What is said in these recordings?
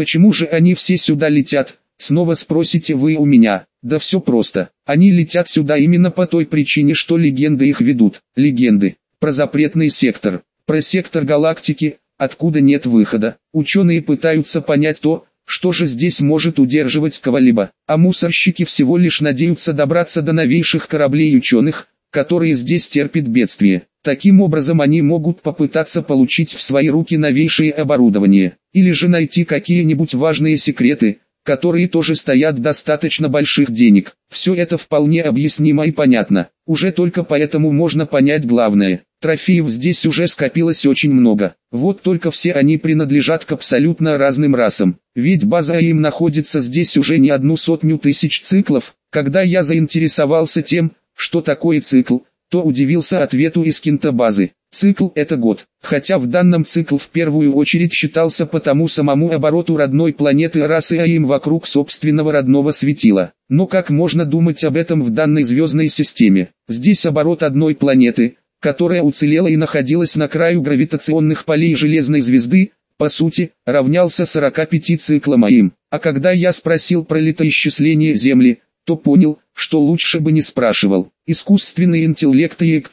Почему же они все сюда летят? Снова спросите вы у меня. Да все просто. Они летят сюда именно по той причине, что легенды их ведут. Легенды. Про запретный сектор. Про сектор галактики, откуда нет выхода. Ученые пытаются понять то, что же здесь может удерживать кого-либо. А мусорщики всего лишь надеются добраться до новейших кораблей ученых, которые здесь терпят бедствие. Таким образом они могут попытаться получить в свои руки новейшее оборудование. Или же найти какие-нибудь важные секреты, которые тоже стоят достаточно больших денег. Все это вполне объяснимо и понятно. Уже только поэтому можно понять главное. Трофеев здесь уже скопилось очень много. Вот только все они принадлежат к абсолютно разным расам. Ведь база АИМ находится здесь уже не 100 000 циклов. Когда я заинтересовался тем, что такое цикл, то удивился ответу из кинтобазы. Цикл – это год, хотя в данном цикл в первую очередь считался по тому самому обороту родной планеты расы АИМ вокруг собственного родного светила. Но как можно думать об этом в данной звездной системе? Здесь оборот одной планеты, которая уцелела и находилась на краю гравитационных полей железной звезды, по сути, равнялся 45 циклам АИМ. А когда я спросил про летоисчисление Земли, то понял, что лучше бы не спрашивал. Искусственный интеллект ЕК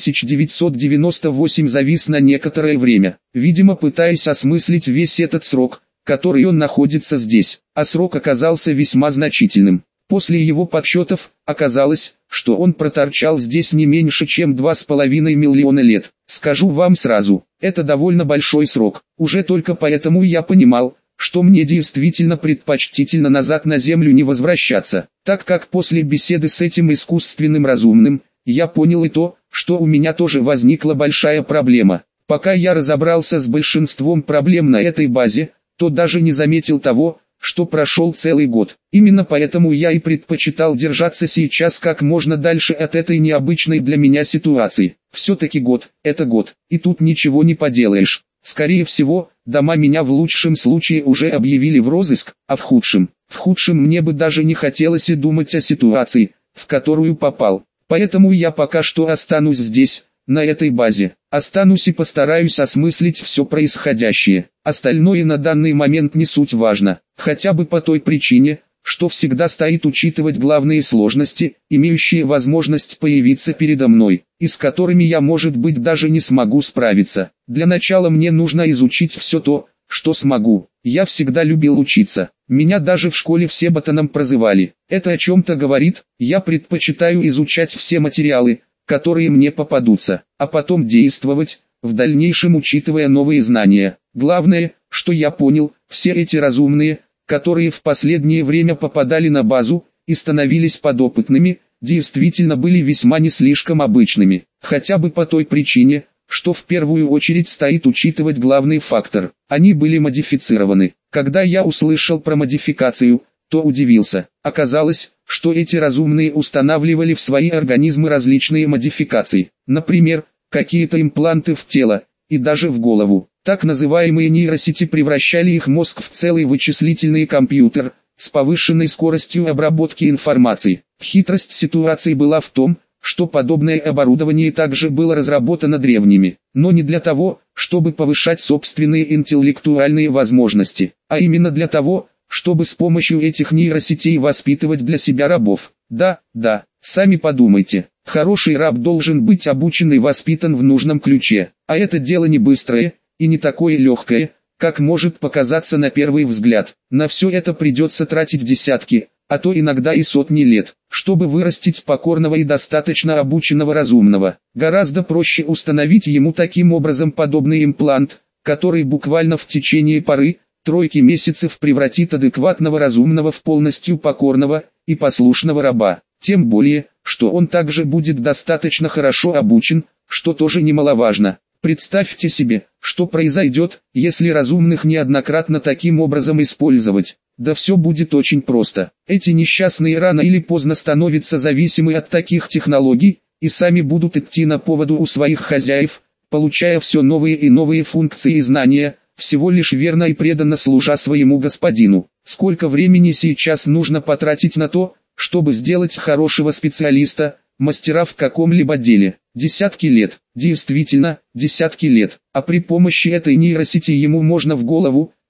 5998 завис на некоторое время, видимо пытаясь осмыслить весь этот срок, который он находится здесь. А срок оказался весьма значительным. После его подсчетов, оказалось, что он проторчал здесь не меньше чем 2,5 миллиона лет. Скажу вам сразу, это довольно большой срок. Уже только поэтому я понимал, что мне действительно предпочтительно назад на Землю не возвращаться, так как после беседы с этим искусственным разумным, я понял и то, что у меня тоже возникла большая проблема. Пока я разобрался с большинством проблем на этой базе, то даже не заметил того, что прошел целый год. Именно поэтому я и предпочитал держаться сейчас как можно дальше от этой необычной для меня ситуации. Все-таки год – это год, и тут ничего не поделаешь. Скорее всего, дома меня в лучшем случае уже объявили в розыск, а в худшем мне бы даже не хотелось и думать о ситуации, в которую попал. Поэтому я пока что останусь здесь, на этой базе. Останусь и постараюсь осмыслить все происходящее. Остальное на данный момент не суть важно, хотя бы по той причине, что всегда стоит учитывать главные сложности, имеющие возможность появиться передо мной, и с которыми я, может быть, даже не смогу справиться. Для начала мне нужно изучить все то, что смогу. Я всегда любил учиться. Меня даже в школе все ботаном прозывали. Это о чем-то говорит. Я предпочитаю изучать все материалы, которые мне попадутся, а потом действовать, в дальнейшем учитывая новые знания. Главное, что я понял, все эти разумные, которые в последнее время попадали на базу и становились подопытными, действительно были весьма не слишком обычными, хотя бы по той причине, что в первую очередь стоит учитывать главный фактор. Они были модифицированы. Когда я услышал про модификацию, то удивился. Оказалось, что эти разумные устанавливали в свои организмы различные модификации, например, какие-то импланты в тело, и даже в голову. Так называемые нейросети превращали их мозг в целый вычислительный компьютер, с повышенной скоростью обработки информации. Хитрость ситуации была в том, что подобное оборудование также было разработано древними, но не для того, чтобы повышать собственные интеллектуальные возможности, а именно для того, чтобы с помощью этих нейросетей воспитывать для себя рабов. Да, сами подумайте, хороший раб должен быть обучен и воспитан в нужном ключе, а это дело не быстрое и не такое легкое, как может показаться на первый взгляд. На все это придется тратить десятки, а то иногда и сотни лет, чтобы вырастить покорного и достаточно обученного разумного. Гораздо проще установить ему таким образом подобный имплант, который буквально в течение пары-тройки месяцев превратит адекватного разумного в полностью покорного и послушного раба. Тем более, что он также будет достаточно хорошо обучен, что тоже немаловажно. Представьте себе, что произойдет, если разумных неоднократно таким образом использовать. Да все будет очень просто. Эти несчастные рано или поздно становятся зависимы от таких технологий, и сами будут идти на поводу у своих хозяев, получая все новые и новые функции и знания, всего лишь верно и преданно служа своему господину. Сколько времени сейчас нужно потратить на то, чтобы сделать хорошего специалиста, мастера в каком-либо деле? Десятки лет, действительно, десятки лет, а при помощи этой нейросети ему можно в голову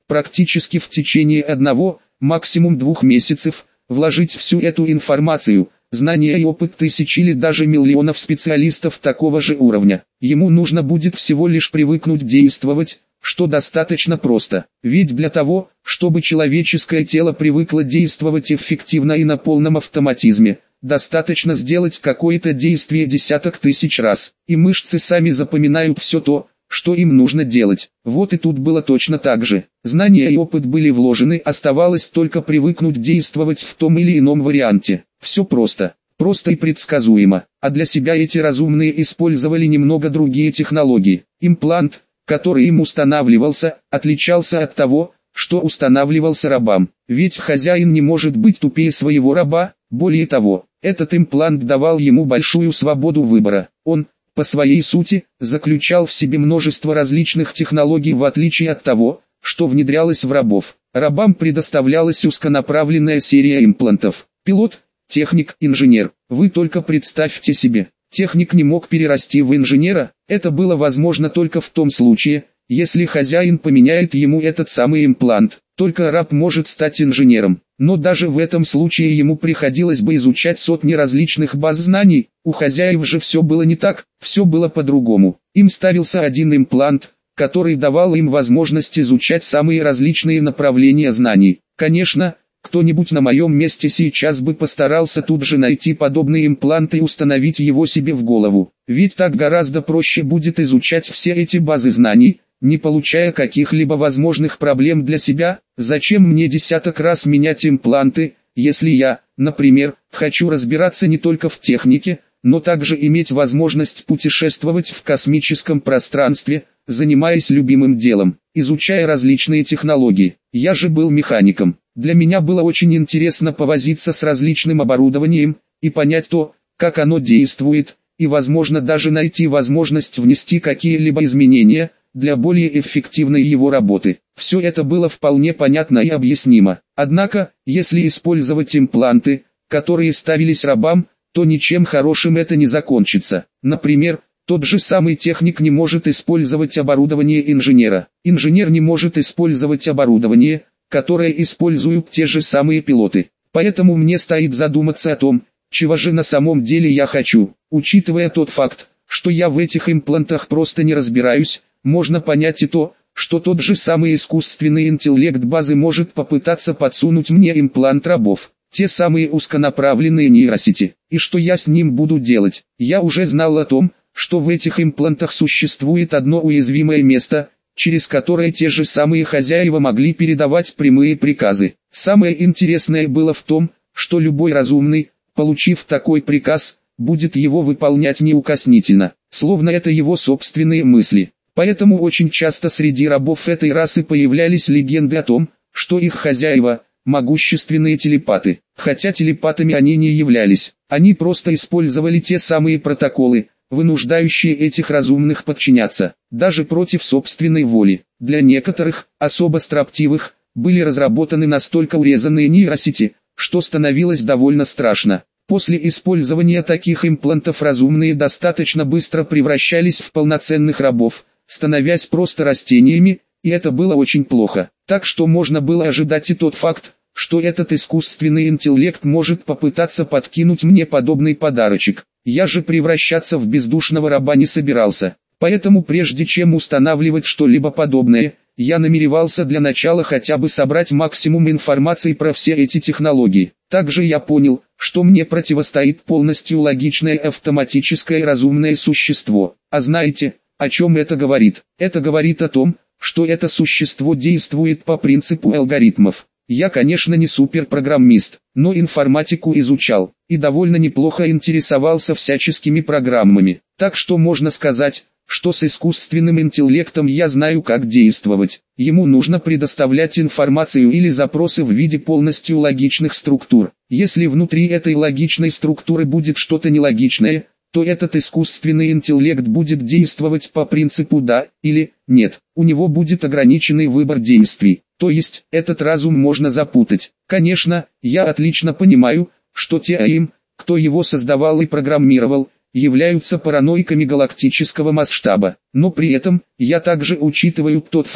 практически в течение одного, максимум 2 месяцев, вложить всю эту информацию, знания и опыт тысяч или даже миллионов специалистов такого же уровня. Ему нужно будет всего лишь привыкнуть действовать, что достаточно просто. Ведь для того, чтобы человеческое тело привыкло действовать эффективно и на полном автоматизме, достаточно сделать какое-то действие десяток тысяч раз, и мышцы сами запоминают все то, что им нужно делать. Вот и тут было точно так же. Знания и опыт были вложены, оставалось только привыкнуть действовать в том или ином варианте. Все просто и предсказуемо. А для себя эти разумные использовали немного другие технологии. Имплант, который им устанавливался, отличался от того, что устанавливался рабам. Ведь хозяин не может быть тупее своего раба, более того, этот имплант давал ему большую свободу выбора. Он, по своей сути, заключал в себе множество различных технологий в отличие от того, что внедрялось в рабов. Рабам предоставлялась узконаправленная серия имплантов. Пилот, техник, инженер. Вы только представьте себе, техник не мог перерасти в инженера, это было возможно только в том случае, если хозяин поменяет ему этот самый имплант. Только раб может стать инженером. Но даже в этом случае ему приходилось бы изучать сотни различных баз знаний, у хозяев же все было не так, все было по-другому. Им ставился один имплант, который давал им возможность изучать самые различные направления знаний. Конечно, кто-нибудь на моем месте сейчас бы постарался тут же найти подобный имплант и установить его себе в голову. Ведь так гораздо проще будет изучать все эти базы знаний, не получая каких-либо возможных проблем для себя. Зачем мне десяток раз менять импланты, если я, например, хочу разбираться не только в технике, но также иметь возможность путешествовать в космическом пространстве, занимаясь любимым делом, изучая различные технологии. Я же был механиком. Для меня было очень интересно повозиться с различным оборудованием и понять то, как оно действует, и возможно даже найти возможность внести какие-либо изменения для более эффективной его работы. Все это было вполне понятно и объяснимо. Однако, если использовать импланты, которые ставились рабам, то ничем хорошим это не закончится. Например, тот же самый техник не может использовать оборудование инженера. Инженер не может использовать оборудование, которое используют те же самые пилоты. Поэтому мне стоит задуматься о том, чего же на самом деле я хочу. Учитывая тот факт, что я в этих имплантах просто не разбираюсь, можно понять и то, что тот же самый искусственный интеллект базы может попытаться подсунуть мне имплант рабов, те самые узконаправленные нейросети. И что я с ним буду делать? Я уже знал о том, что в этих имплантах существует одно уязвимое место, через которое те же самые хозяева могли передавать прямые приказы. Самое интересное было в том, что любой разумный, получив такой приказ, будет его выполнять неукоснительно, словно это его собственные мысли. Поэтому очень часто среди рабов этой расы появлялись легенды о том, что их хозяева – могущественные телепаты. Хотя телепатами они не являлись, они просто использовали те самые протоколы, вынуждающие этих разумных подчиняться, даже против собственной воли. Для некоторых, особо строптивых, были разработаны настолько урезанные нейросети, что становилось довольно страшно. После использования таких имплантов разумные достаточно быстро превращались в полноценных рабов, становясь просто растениями, и это было очень плохо. Так что можно было ожидать и тот факт, что этот искусственный интеллект может попытаться подкинуть мне подобный подарочек. Я же превращаться в бездушного раба не собирался. Поэтому прежде чем устанавливать что-либо подобное, я намеревался для начала хотя бы собрать максимум информации про все эти технологии. Также я понял, что мне противостоит полностью логичное автоматическое и разумное существо. А знаете, о чем это говорит? Это говорит о том, что это существо действует по принципу алгоритмов. Я, конечно, не суперпрограммист, но информатику изучал, и довольно неплохо интересовался всяческими программами. Так что можно сказать, что с искусственным интеллектом я знаю, как действовать. Ему нужно предоставлять информацию или запросы в виде полностью логичных структур. Если внутри этой логичной структуры будет что-то нелогичное, то этот искусственный интеллект будет действовать по принципу «да» или «нет». У него будет ограниченный выбор действий, то есть этот разум можно запутать. Конечно, я отлично понимаю, что те АИМ, кто его создавал и программировал, являются параноиками галактического масштаба. Но при этом, я также учитываю тот факт,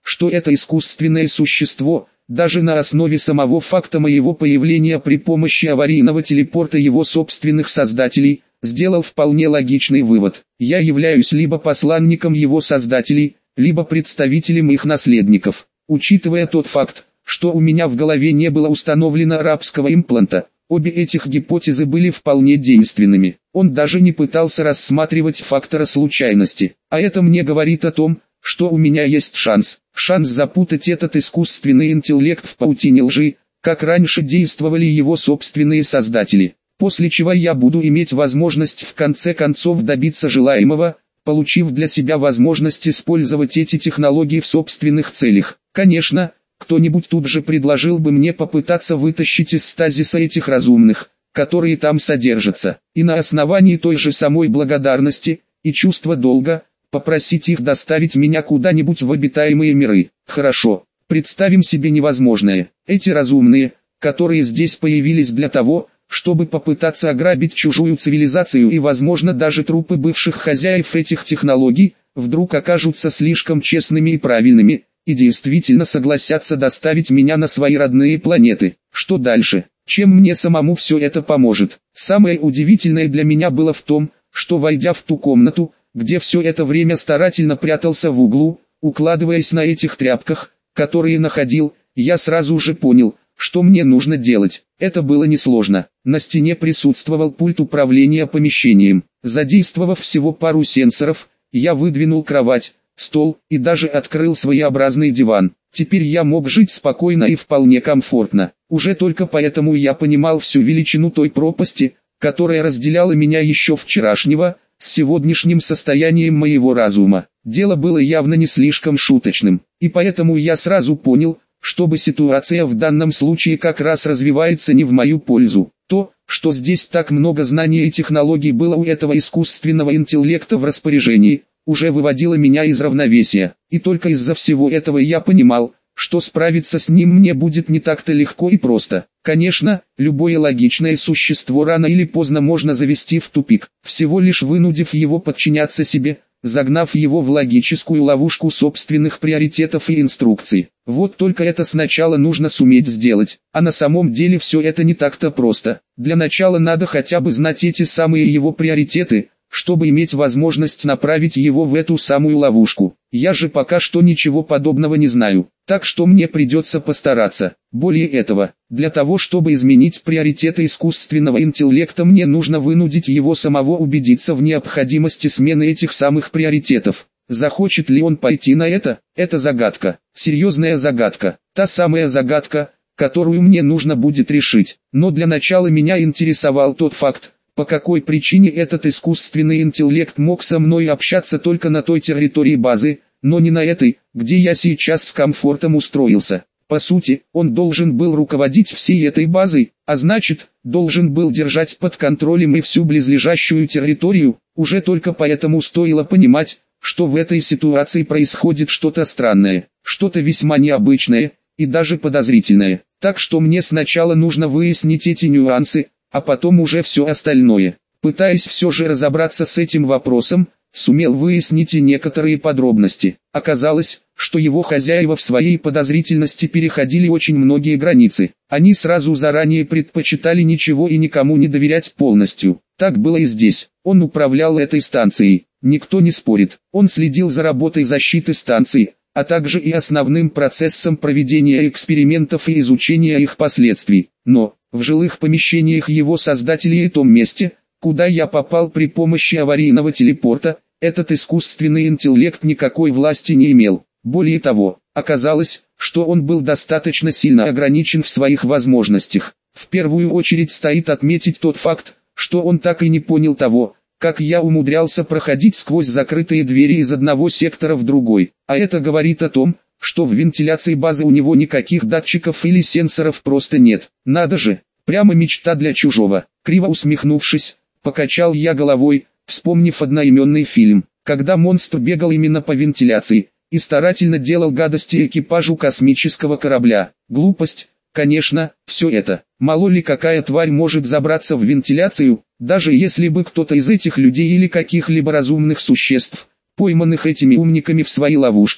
что это искусственное существо, даже на основе самого факта моего появления при помощи аварийного телепорта его собственных создателей, сделал вполне логичный вывод. Я являюсь либо посланником его создателей, либо представителем их наследников. Учитывая тот факт, что у меня в голове не было установлено рабского импланта, обе этих гипотезы были вполне действенными. Он даже не пытался рассматривать фактора случайности. А это мне говорит о том, что у меня есть шанс запутать этот искусственный интеллект в паутине лжи, как раньше действовали его собственные создатели. После чего я буду иметь возможность в конце концов добиться желаемого, получив для себя возможность использовать эти технологии в собственных целях. Конечно, кто-нибудь тут же предложил бы мне попытаться вытащить из стазиса этих разумных, которые там содержатся, и на основании той же самой благодарности и чувства долга, попросить их доставить меня куда-нибудь в обитаемые миры. Хорошо, представим себе невозможное. Эти разумные, которые здесь появились для того, чтобы попытаться ограбить чужую цивилизацию, и возможно даже трупы бывших хозяев этих технологий, вдруг окажутся слишком честными и правильными, и действительно согласятся доставить меня на свои родные планеты. Что дальше? Чем мне самому все это поможет? Самое удивительное для меня было в том, что войдя в ту комнату, где все это время старательно прятался в углу, укладываясь на этих тряпках, которые находил, я сразу же понял, что мне нужно делать. Это было несложно. На стене присутствовал пульт управления помещением. Задействовав всего пару сенсоров, я выдвинул кровать, стол и даже открыл своеобразный диван. Теперь я мог жить спокойно и вполне комфортно. Уже только поэтому я понимал всю величину той пропасти, которая разделяла меня еще вчерашнего, с сегодняшним состоянием моего разума. Дело было явно не слишком шуточным, и поэтому я сразу понял, чтобы ситуация в данном случае как раз развивается не в мою пользу. То, что здесь так много знаний и технологий было у этого искусственного интеллекта в распоряжении, уже выводило меня из равновесия. И только из-за всего этого я понимал, что справиться с ним мне будет не так-то легко и просто. Конечно, любое логичное существо рано или поздно можно завести в тупик, всего лишь вынудив его подчиняться себе, загнав его в логическую ловушку собственных приоритетов и инструкций. Вот только это сначала нужно суметь сделать, а на самом деле все это не так-то просто. Для начала надо хотя бы знать эти самые его приоритеты, чтобы иметь возможность направить его в эту самую ловушку. Я же пока что ничего подобного не знаю, так что мне придется постараться. Более этого, для того чтобы изменить приоритеты искусственного интеллекта, мне нужно вынудить его самого убедиться в необходимости смены этих самых приоритетов. Захочет ли он пойти на это? Это загадка, серьезная загадка, та самая загадка, которую мне нужно будет решить. Но для начала меня интересовал тот факт, по какой причине этот искусственный интеллект мог со мной общаться только на той территории базы, но не на этой, где я сейчас с комфортом устроился. По сути, он должен был руководить всей этой базой, а значит, должен был держать под контролем и всю близлежащую территорию. Уже только поэтому стоило понимать, что в этой ситуации происходит что-то странное, что-то весьма необычное и даже подозрительное. Так что мне сначала нужно выяснить эти нюансы, а потом уже все остальное. Пытаясь все же разобраться с этим вопросом, сумел выяснить и некоторые подробности. Оказалось, что его хозяева в своей подозрительности переходили очень многие границы. Они сразу заранее предпочитали ничего и никому не доверять полностью. Так было и здесь. Он управлял этой станцией, никто не спорит. Он следил за работой защиты станции, а также и основным процессом проведения экспериментов и изучения их последствий. Но в жилых помещениях его создателей и том месте, куда я попал при помощи аварийного телепорта, этот искусственный интеллект никакой власти не имел. Более того, оказалось, что он был достаточно сильно ограничен в своих возможностях. В первую очередь стоит отметить тот факт, что он так и не понял того, как я умудрялся проходить сквозь закрытые двери из одного сектора в другой. А это говорит о том, что в вентиляции базы у него никаких датчиков или сенсоров просто нет. Надо же, прямо мечта для чужого. Криво усмехнувшись, покачал я головой, вспомнив одноименный фильм, когда монстр бегал именно по вентиляции и старательно делал гадости экипажу космического корабля. Глупость, конечно, все это. Мало ли какая тварь может забраться в вентиляцию, даже если бы кто-то из этих людей или каких-либо разумных существ, пойманных этими умниками в свои ловушки,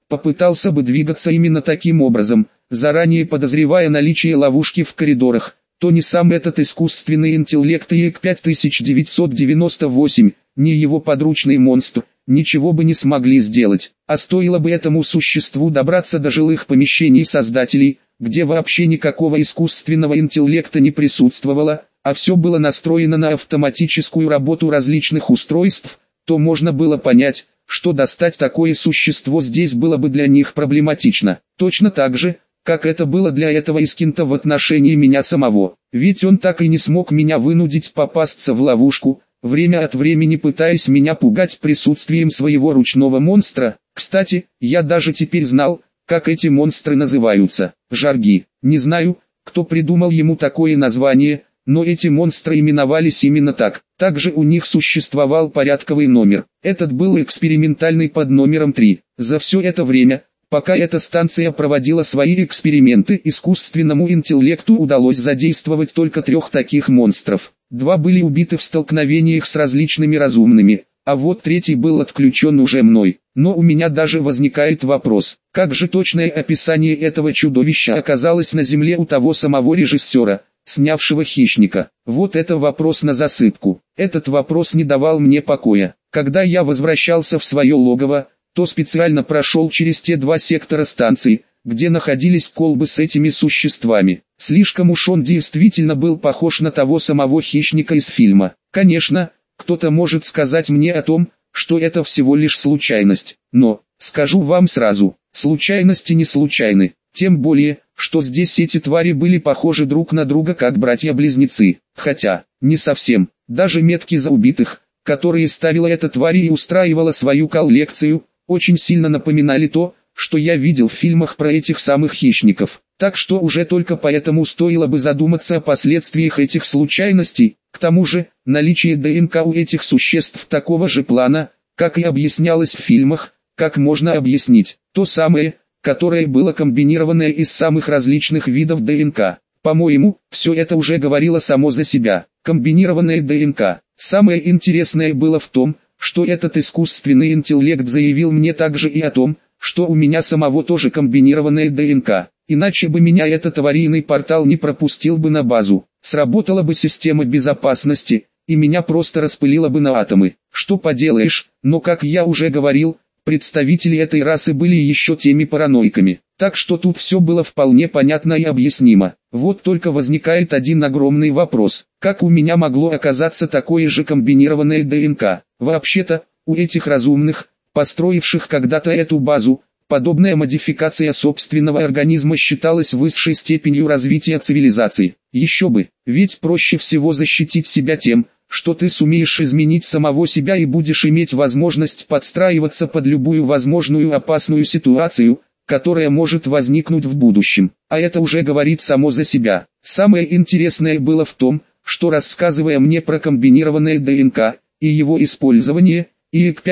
попытался бы двигаться именно таким образом, заранее подозревая наличие ловушки в коридорах, то ни сам этот искусственный интеллект ИЭК 5998, ни его подручный монстр, ничего бы не смогли сделать, а стоило бы этому существу добраться до жилых помещений создателей, где вообще никакого искусственного интеллекта не присутствовало, а все было настроено на автоматическую работу различных устройств, то можно было понять, что достать такое существо здесь было бы для них проблематично. Точно так же, как это было для этого Искинта в отношении меня самого. Ведь он так и не смог меня вынудить попасться в ловушку, время от времени пытаясь меня пугать присутствием своего ручного монстра. Кстати, я даже теперь знал, как эти монстры называются. Жарги. Не знаю, кто придумал ему такое название, но эти монстры именовались именно так. Также у них существовал порядковый номер. Этот был экспериментальный под номером 3. За все это время, пока эта станция проводила свои эксперименты, искусственному интеллекту удалось задействовать только 3 таких монстров. 2 были убиты в столкновениях с различными разумными, а вот 3 был отключен уже мной. Но у меня даже возникает вопрос, как же точное описание этого чудовища оказалось на земле у того самого режиссера, снявшего «Хищника». Вот это вопрос на засыпку. Этот вопрос не давал мне покоя. Когда я возвращался в свое логово, то специально прошел через те 2 сектора станции, где находились колбы с этими существами. Слишком уж он действительно был похож на того самого хищника из фильма. Конечно, кто-то может сказать мне о том, что это всего лишь случайность, но, скажу вам сразу, случайности не случайны. Тем более, что здесь эти твари были похожи друг на друга как братья-близнецы. Хотя, не совсем. Даже метки за убитых, которые ставила эта тварь и устраивала свою коллекцию, очень сильно напоминали то, что я видел в фильмах про этих самых хищников. Так что уже только поэтому стоило бы задуматься о последствиях этих случайностей. К тому же, наличие ДНК у этих существ такого же плана, как и объяснялось в фильмах, как можно объяснить, то самое, которое было комбинированное из самых различных видов ДНК. По-моему, все это уже говорило само за себя. Комбинированная ДНК. Самое интересное было в том, что этот искусственный интеллект заявил мне также и о том, что у меня самого тоже комбинированная ДНК. Иначе бы меня этот аварийный портал не пропустил бы на базу. Сработала бы система безопасности, и меня просто распылило бы на атомы. Что поделаешь, но как я уже говорил, представители этой расы были еще теми параноиками. Так что тут все было вполне понятно и объяснимо. Вот только возникает один огромный вопрос. Как у меня могло оказаться такое же комбинированное ДНК? Вообще-то, у этих разумных, построивших когда-то эту базу, подобная модификация собственного организма считалась высшей степенью развития цивилизации. Еще бы, ведь проще всего защитить себя тем, что ты сумеешь изменить самого себя и будешь иметь возможность подстраиваться под любую возможную опасную ситуацию, которая может возникнуть в будущем. А это уже говорит само за себя. Самое интересное было в том, что рассказывая мне про комбинированное ДНК и его использование, ИЭК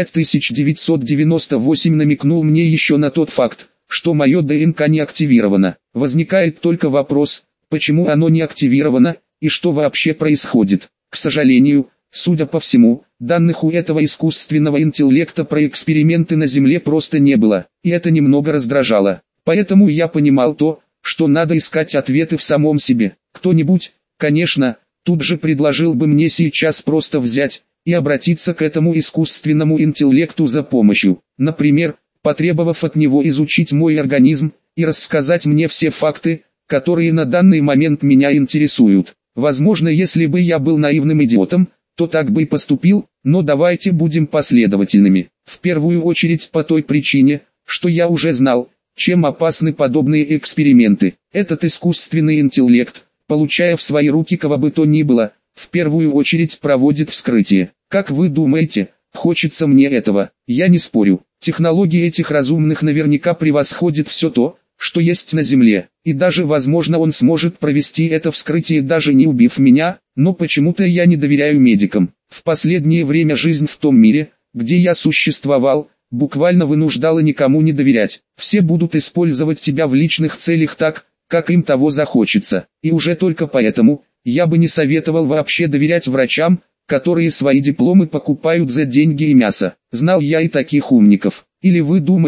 5998 намекнул мне еще на тот факт, что мое ДНК не активировано. Возникает только вопрос, почему оно не активировано, и что вообще происходит. К сожалению, судя по всему, данных у этого искусственного интеллекта про эксперименты на Земле просто не было, и это немного раздражало. Поэтому я понимал то, что надо искать ответы в самом себе. Кто-нибудь, конечно, тут же предложил бы мне сейчас просто взять и обратиться к этому искусственному интеллекту за помощью. Например, потребовав от него изучить мой организм и рассказать мне все факты, которые на данный момент меня интересуют. Возможно, если бы я был наивным идиотом, то так бы и поступил, но давайте будем последовательными. В первую очередь по той причине, что я уже знал, чем опасны подобные эксперименты. Этот искусственный интеллект, получая в свои руки кого бы то ни было, в первую очередь проводит вскрытие. Как вы думаете, хочется мне этого? Я не спорю. Технологии этих разумных наверняка превосходит все то, что есть на Земле, и даже возможно он сможет провести это вскрытие даже не убив меня, но почему-то я не доверяю медикам. В последнее время жизнь в том мире, где я существовал, буквально вынуждала никому не доверять. Все будут использовать тебя в личных целях так, как им того захочется, и уже только поэтому, я бы не советовал вообще доверять врачам, которые свои дипломы покупают за деньги и мясо. Знал я и таких умников. Или вы думаете,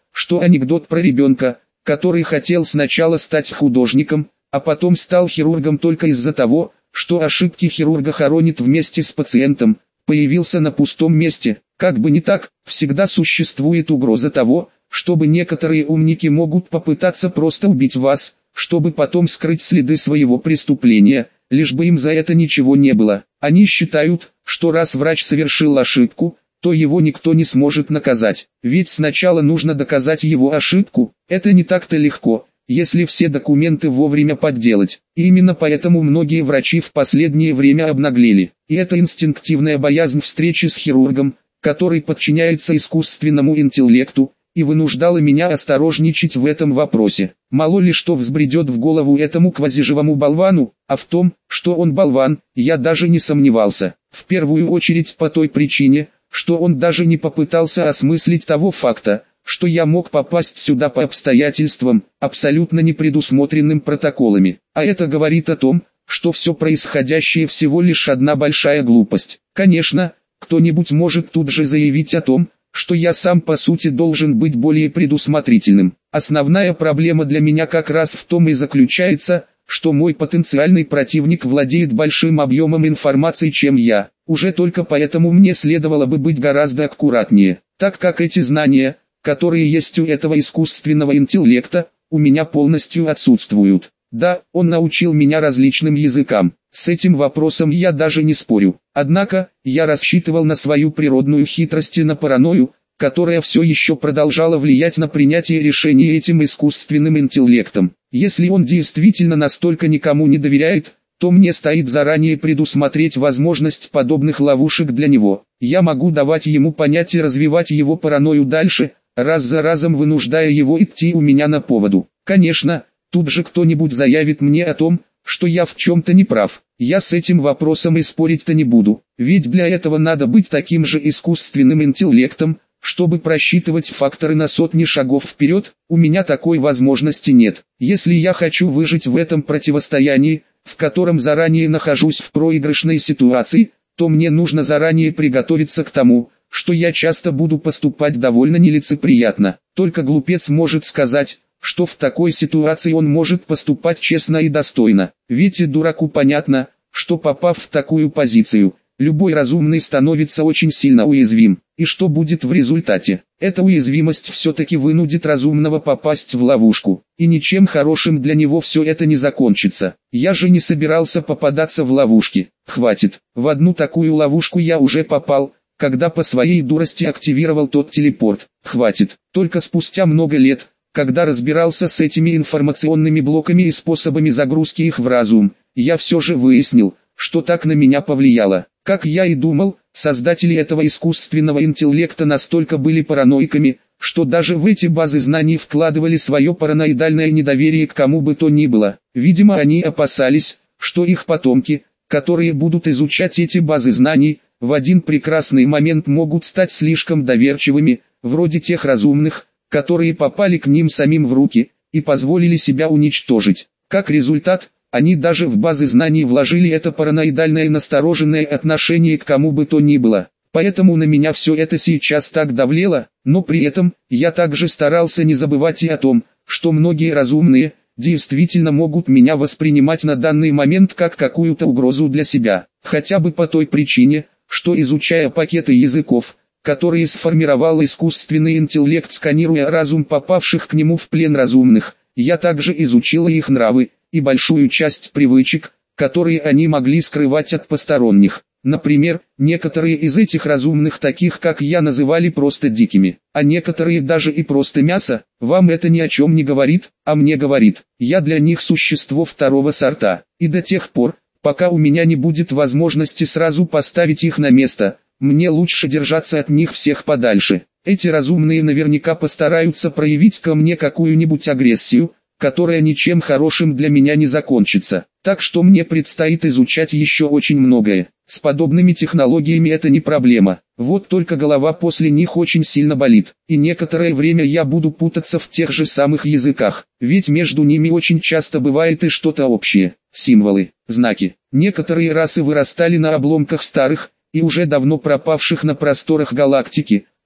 что анекдот про ребенка, который хотел сначала стать художником, а потом стал хирургом только из-за того, что ошибки хирурга хоронит вместе с пациентом, появился на пустом месте. Как бы не так, всегда существует угроза того, чтобы некоторые умники могут попытаться просто убить вас, чтобы потом скрыть следы своего преступления, лишь бы им за это ничего не было. Они считают, что раз врач совершил ошибку, то его никто не сможет наказать. Ведь сначала нужно доказать его ошибку. Это не так-то легко, если все документы вовремя подделать. И именно поэтому многие врачи в последнее время обнаглели. И это инстинктивная боязнь встречи с хирургом, который подчиняется искусственному интеллекту, и вынуждала меня осторожничать в этом вопросе. Мало ли что взбредет в голову этому квазиживому болвану, а в том, что он болван, я даже не сомневался. В первую очередь по той причине, что он даже не попытался осмыслить того факта, что я мог попасть сюда по обстоятельствам, абсолютно не предусмотренным протоколами. А это говорит о том, что все происходящее всего лишь одна большая глупость. Конечно, кто-нибудь может тут же заявить о том, что я сам по сути должен быть более предусмотрительным. Основная проблема для меня как раз в том и заключается, что мой потенциальный противник владеет большим объемом информации, чем я. Уже только поэтому мне следовало бы быть гораздо аккуратнее, так как эти знания, которые есть у этого искусственного интеллекта, у меня полностью отсутствуют. Да, он научил меня различным языкам, с этим вопросом я даже не спорю. Однако, я рассчитывал на свою природную хитрость и на паранойю, которая все еще продолжала влиять на принятие решений этим искусственным интеллектом. Если он действительно настолько никому не доверяет, то мне стоит заранее предусмотреть возможность подобных ловушек для него. Я могу давать ему понять и развивать его паранойю дальше, раз за разом вынуждая его идти у меня на поводу. Конечно, тут же кто-нибудь заявит мне о том, что я в чем-то не прав. Я с этим вопросом и спорить-то не буду, ведь для этого надо быть таким же искусственным интеллектом, чтобы просчитывать факторы на сотни шагов вперед. У меня такой возможности нет. Если я хочу выжить в этом противостоянии, в котором заранее нахожусь в проигрышной ситуации, то мне нужно заранее приготовиться к тому, что я часто буду поступать довольно нелицеприятно. Только глупец может сказать, что в такой ситуации он может поступать честно и достойно. Ведь и дураку понятно, что попав в такую позицию, любой разумный становится очень сильно уязвим. И что будет в результате? Эта уязвимость все-таки вынудит разумного попасть в ловушку. И ничем хорошим для него все это не закончится. Я же не собирался попадаться в ловушки. Хватит. В одну такую ловушку я уже попал, когда по своей дурости активировал тот телепорт. Хватит. Только спустя много лет, когда разбирался с этими информационными блоками и способами загрузки их в разум, я все же выяснил, что так на меня повлияло. Как я и думал, создатели этого искусственного интеллекта настолько были параноиками, что даже в эти базы знаний вкладывали свое параноидальное недоверие к кому бы то ни было. Видимо, они опасались, что их потомки, которые будут изучать эти базы знаний, в один прекрасный момент могут стать слишком доверчивыми, вроде тех разумных, которые попали к ним самим в руки, и позволили себя уничтожить. Как результат, они даже в базы знаний вложили это параноидальное настороженное отношение к кому бы то ни было. Поэтому на меня все это сейчас так давлело, но при этом, я также старался не забывать и о том, что многие разумные, действительно могут меня воспринимать на данный момент как какую-то угрозу для себя. Хотя бы по той причине, что изучая пакеты языков, которые сформировал искусственный интеллект, сканируя разум попавших к нему в плен разумных, я также изучил их нравы, и большую часть привычек, которые они могли скрывать от посторонних. Например, некоторые из этих разумных, таких как я, называли просто дикими, а некоторые даже и просто мясо. Вам это ни о чем не говорит, а мне говорит. Я для них существо второго сорта, и до тех пор, пока у меня не будет возможности сразу поставить их на место, мне лучше держаться от них всех подальше. Эти разумные наверняка постараются проявить ко мне какую-нибудь агрессию, которая ничем хорошим для меня не закончится. Так что мне предстоит изучать еще очень многое. С подобными технологиями это не проблема. Вот только голова после них очень сильно болит. И некоторое время я буду путаться в тех же самых языках. Ведь между ними очень часто бывает и что-то общее. Символы, знаки. Некоторые расы вырастали на обломках старых, и уже давно пропавших на просторах галактики,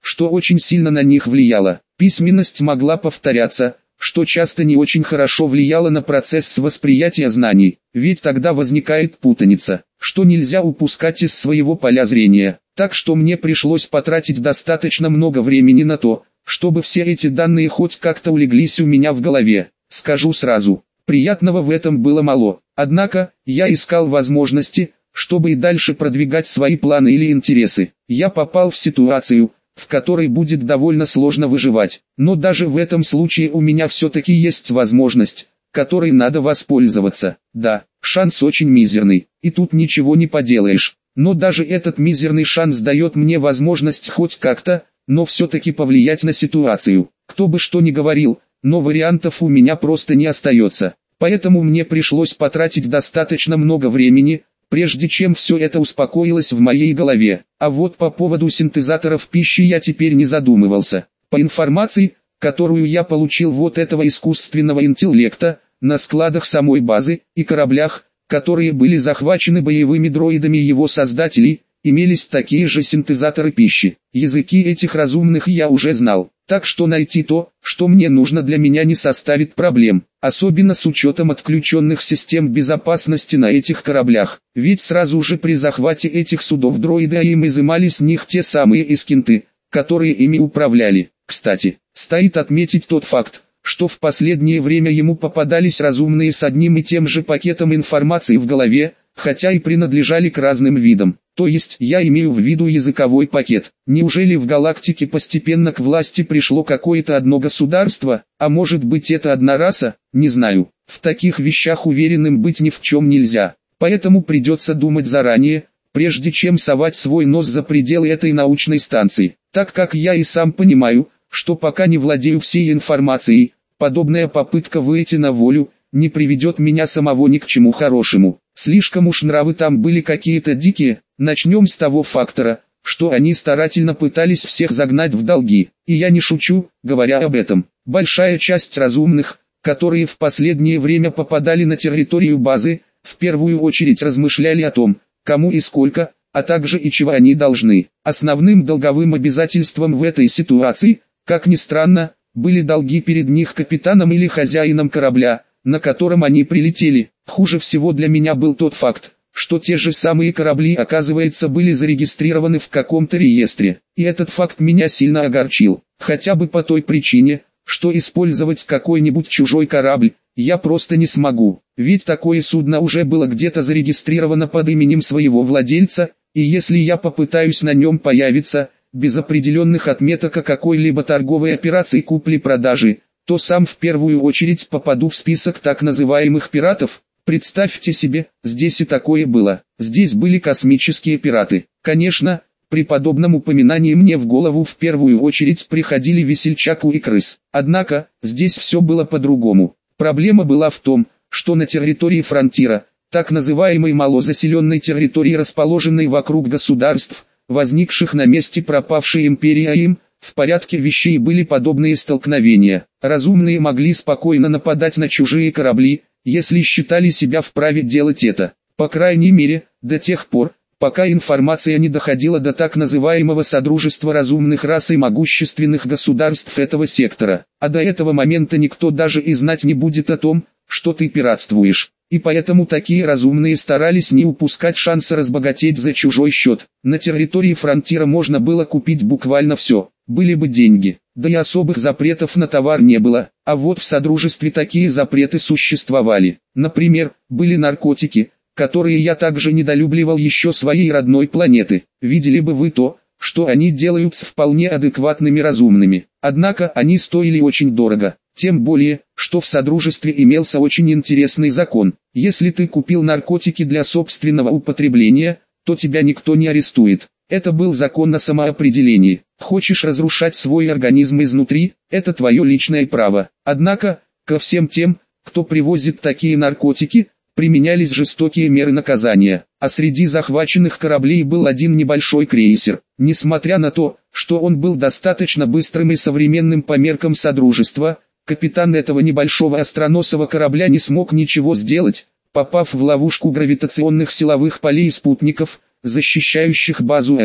что очень сильно на них влияло. Письменность могла повторяться, что часто не очень хорошо влияло на процесс восприятия знаний, ведь тогда возникает путаница, что нельзя упускать из своего поля зрения. Так что мне пришлось потратить достаточно много времени на то, чтобы все эти данные хоть как-то улеглись у меня в голове. Скажу сразу, приятного в этом было мало, однако, я искал возможности, чтобы и дальше продвигать свои планы или интересы. Я попал в ситуацию, в которой будет довольно сложно выживать, но даже в этом случае у меня все-таки есть возможность, которой надо воспользоваться. Да, шанс очень мизерный, и тут ничего не поделаешь, но даже этот мизерный шанс дает мне возможность хоть как-то, но все-таки повлиять на ситуацию. Кто бы что ни говорил, но вариантов у меня просто не остается, поэтому мне пришлось потратить достаточно много времени, прежде чем все это успокоилось в моей голове. А вот по поводу синтезаторов пищи я теперь не задумывался. По информации, которую я получил вот этого искусственного интеллекта, на складах самой базы и кораблях, которые были захвачены боевыми дроидами его создателей, имелись такие же синтезаторы пищи. Языки этих разумных я уже знал, так что найти то, что мне нужно, для меня не составит проблем, особенно с учетом отключенных систем безопасности на этих кораблях, ведь сразу же при захвате этих судов дроиды им изымали с них те самые эскинты, которые ими управляли. Кстати, стоит отметить тот факт, что в последнее время ему попадались разумные с одним и тем же пакетом информации в голове, хотя и принадлежали к разным видам. То есть я имею в виду языковой пакет. Неужели в галактике постепенно к власти пришло какое-то одно государство, а может быть это одна раса, не знаю. В таких вещах уверенным быть ни в чем нельзя, поэтому придется думать заранее, прежде чем совать свой нос за пределы этой научной станции. Так как я и сам понимаю, что пока не владею всей информацией, подобная попытка выйти на волю не приведет меня самого ни к чему хорошему. Слишком уж нравы там были какие-то дикие. Начнем с того фактора, что они старательно пытались всех загнать в долги. И я не шучу, говоря об этом. Большая часть разумных, которые в последнее время попадали на территорию базы, в первую очередь размышляли о том, кому и сколько, а также и чего они должны. Основным долговым обязательством в этой ситуации, как ни странно, были долги перед них капитаном или хозяином корабля, на котором они прилетели. Хуже всего для меня был тот факт, что те же самые корабли, оказывается, были зарегистрированы в каком-то реестре. И этот факт меня сильно огорчил, хотя бы по той причине, что использовать какой-нибудь чужой корабль я просто не смогу, ведь такое судно уже было где-то зарегистрировано под именем своего владельца, и если я попытаюсь на нем появиться, без определенных отметок о какой-либо торговой операции купли-продажи, то сам в первую очередь попаду в список так называемых пиратов. Представьте себе, здесь и такое было. Здесь были космические пираты. Конечно, при подобном упоминании мне в голову в первую очередь приходили весельчаку и крыс. Однако, здесь все было по-другому. Проблема была в том, что на территории фронтира, так называемой малозаселенной территории, расположенной вокруг государств, возникших на месте пропавшей империи АИМ, в порядке вещей были подобные столкновения. Разумные могли спокойно нападать на чужие корабли, если считали себя вправе делать это. По крайней мере, до тех пор, пока информация не доходила до так называемого Содружества разумных рас и могущественных государств этого сектора. А до этого момента никто даже и знать не будет о том, что ты пиратствуешь. И поэтому такие разумные старались не упускать шанса разбогатеть за чужой счет. На территории фронтира можно было купить буквально все, были бы деньги, да и особых запретов на товар не было. А вот в Содружестве такие запреты существовали. Например, были наркотики, которые я также недолюбливал еще своей родной планеты. Видели бы вы то, что они делают с вполне адекватными разумными. Однако они стоили очень дорого. Тем более, что в Содружестве имелся очень интересный закон. Если ты купил наркотики для собственного употребления, то тебя никто не арестует. Это был закон на самоопределении. Хочешь разрушать свой организм изнутри, это твое личное право. Однако, ко всем тем, кто привозит такие наркотики, применялись жестокие меры наказания. А среди захваченных кораблей был один небольшой крейсер. Несмотря на то, что он был достаточно быстрым и современным по меркам Содружества, капитан этого небольшого остроносого корабля не смог ничего сделать, попав в ловушку гравитационных силовых полей спутников, защищающих базу АИМ.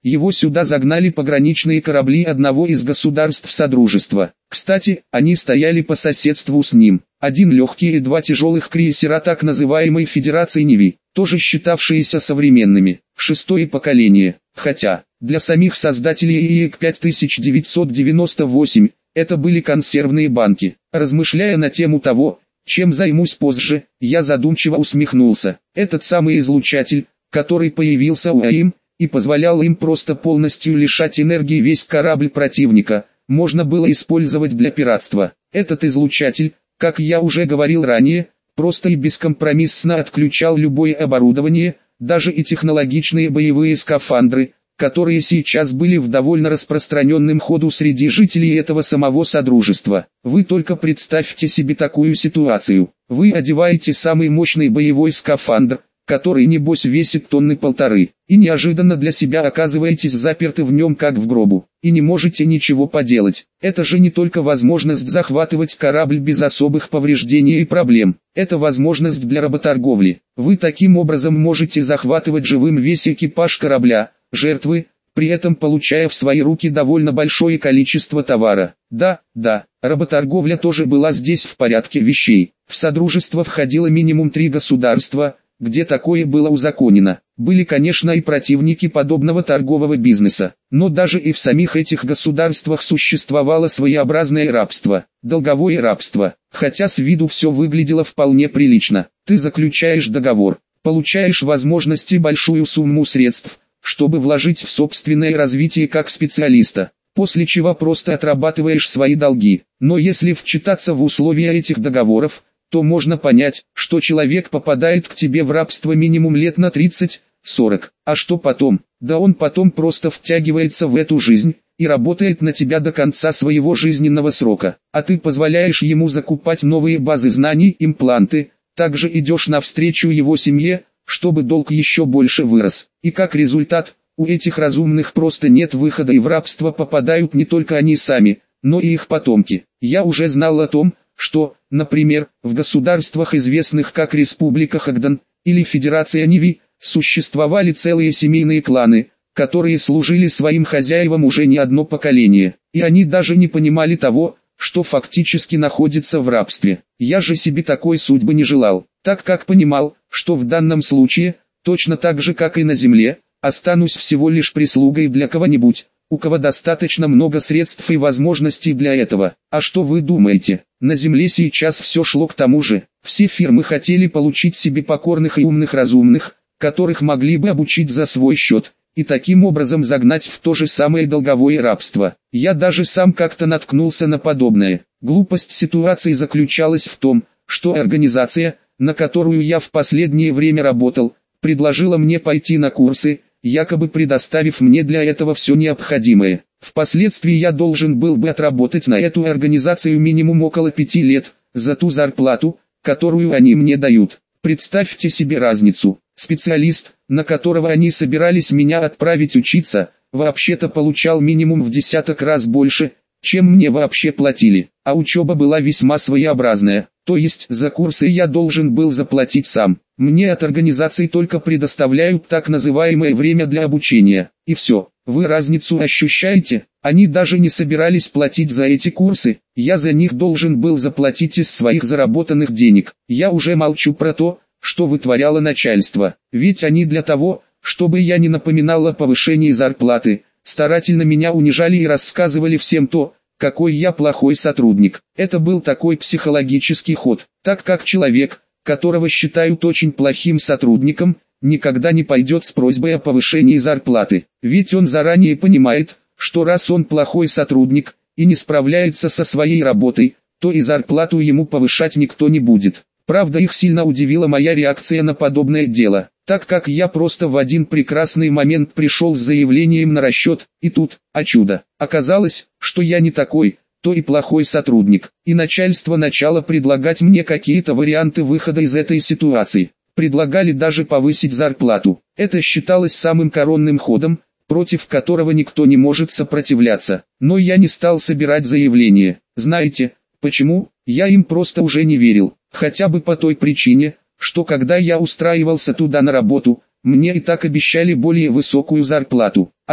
Его сюда загнали пограничные корабли одного из государств Содружества. Кстати, они стояли по соседству с ним. Один легкий и два тяжелых крейсера так называемой Федерации Неви, тоже считавшиеся современными, шестое поколение. Хотя, для самих создателей ИЕК 5998, это были консервные банки. Размышляя на тему того, чем займусь позже, я задумчиво усмехнулся. Этот самый излучатель, который появился у АИМ, и позволял им просто полностью лишать энергии весь корабль противника, можно было использовать для пиратства. Этот излучатель, как я уже говорил ранее, просто и бескомпромиссно отключал любое оборудование, даже и технологичные боевые скафандры, которые сейчас были в довольно распространенном ходу среди жителей этого самого Содружества. Вы только представьте себе такую ситуацию. Вы одеваете самый мощный боевой скафандр, который небось весит тонны 1,5, и неожиданно для себя оказываетесь заперты в нем как в гробу, и не можете ничего поделать. Это же не только возможность захватывать корабль без особых повреждений и проблем, это возможность для работорговли. Вы таким образом можете захватывать живым весь экипаж корабля, жертвы, при этом получая в свои руки довольно большое количество товара. Да, работорговля тоже была здесь в порядке вещей. В Содружество входило минимум 3 государства, где такое было узаконено. Были, конечно, и противники подобного торгового бизнеса, но даже и в самих этих государствах существовало своеобразное рабство, долговое рабство, хотя с виду все выглядело вполне прилично. Ты заключаешь договор, получаешь возможности большую сумму средств, чтобы вложить в собственное развитие как специалиста, после чего просто отрабатываешь свои долги. Но если вчитаться в условия этих договоров, то можно понять, что человек попадает к тебе в рабство минимум лет на 30-40. А что потом? Да он потом просто втягивается в эту жизнь и работает на тебя до конца своего жизненного срока. А ты позволяешь ему закупать новые базы знаний, импланты, также идешь навстречу его семье, чтобы долг еще больше вырос. И как результат, у этих разумных просто нет выхода, и в рабство попадают не только они сами, но и их потомки. Я уже знал о том, что, например, в государствах, известных как Республика Хагдан или Федерация Неви, существовали целые семейные кланы, которые служили своим хозяевам уже не одно поколение, и они даже не понимали того, что фактически находится в рабстве. Я же себе такой судьбы не желал, так как понимал, что в данном случае, точно так же как и на земле, останусь всего лишь прислугой для кого-нибудь, у кого достаточно много средств и возможностей для этого. А что вы думаете? На земле сейчас все шло к тому же. Все фирмы хотели получить себе покорных и умных разумных, которых могли бы обучить за свой счет, и таким образом загнать в то же самое долговое рабство. Я даже сам как-то наткнулся на подобное. Глупость ситуации заключалась в том, что организация, на которую я в последнее время работал, предложила мне пойти на курсы, якобы предоставив мне для этого все необходимое. Впоследствии я должен был бы отработать на эту организацию минимум около 5 лет, за ту зарплату, которую они мне дают. Представьте себе разницу. Специалист, на которого они собирались меня отправить учиться, вообще-то получал минимум в 10 раз больше, чем мне вообще платили. А учеба была весьма своеобразная, то есть за курсы я должен был заплатить сам. Мне от организации только предоставляют так называемое время для обучения, и все. Вы разницу ощущаете? Они даже не собирались платить за эти курсы, я за них должен был заплатить из своих заработанных денег. Я уже молчу про то, что вытворяло начальство, ведь они для того, чтобы я не напоминал о повышении зарплаты, старательно меня унижали и рассказывали всем то, какой я плохой сотрудник. Это был такой психологический ход, так как человек, которого считают очень плохим сотрудником, никогда не пойдет с просьбой о повышении зарплаты, ведь он заранее понимает, что раз он плохой сотрудник и не справляется со своей работой, то и зарплату ему повышать никто не будет. Правда, их сильно удивила моя реакция на подобное дело, так как я просто в один прекрасный момент пришел с заявлением на расчет, и тут, о чудо, оказалось, что я не такой, то и плохой сотрудник, и начальство начало предлагать мне какие-то варианты выхода из этой ситуации. Предлагали даже повысить зарплату. Это считалось самым коронным ходом, против которого никто не может сопротивляться. Но я не стал собирать заявление. Знаете, почему? Я им просто уже не верил. Хотя бы по той причине, что когда я устраивался туда на работу, мне и так обещали более высокую зарплату. А то,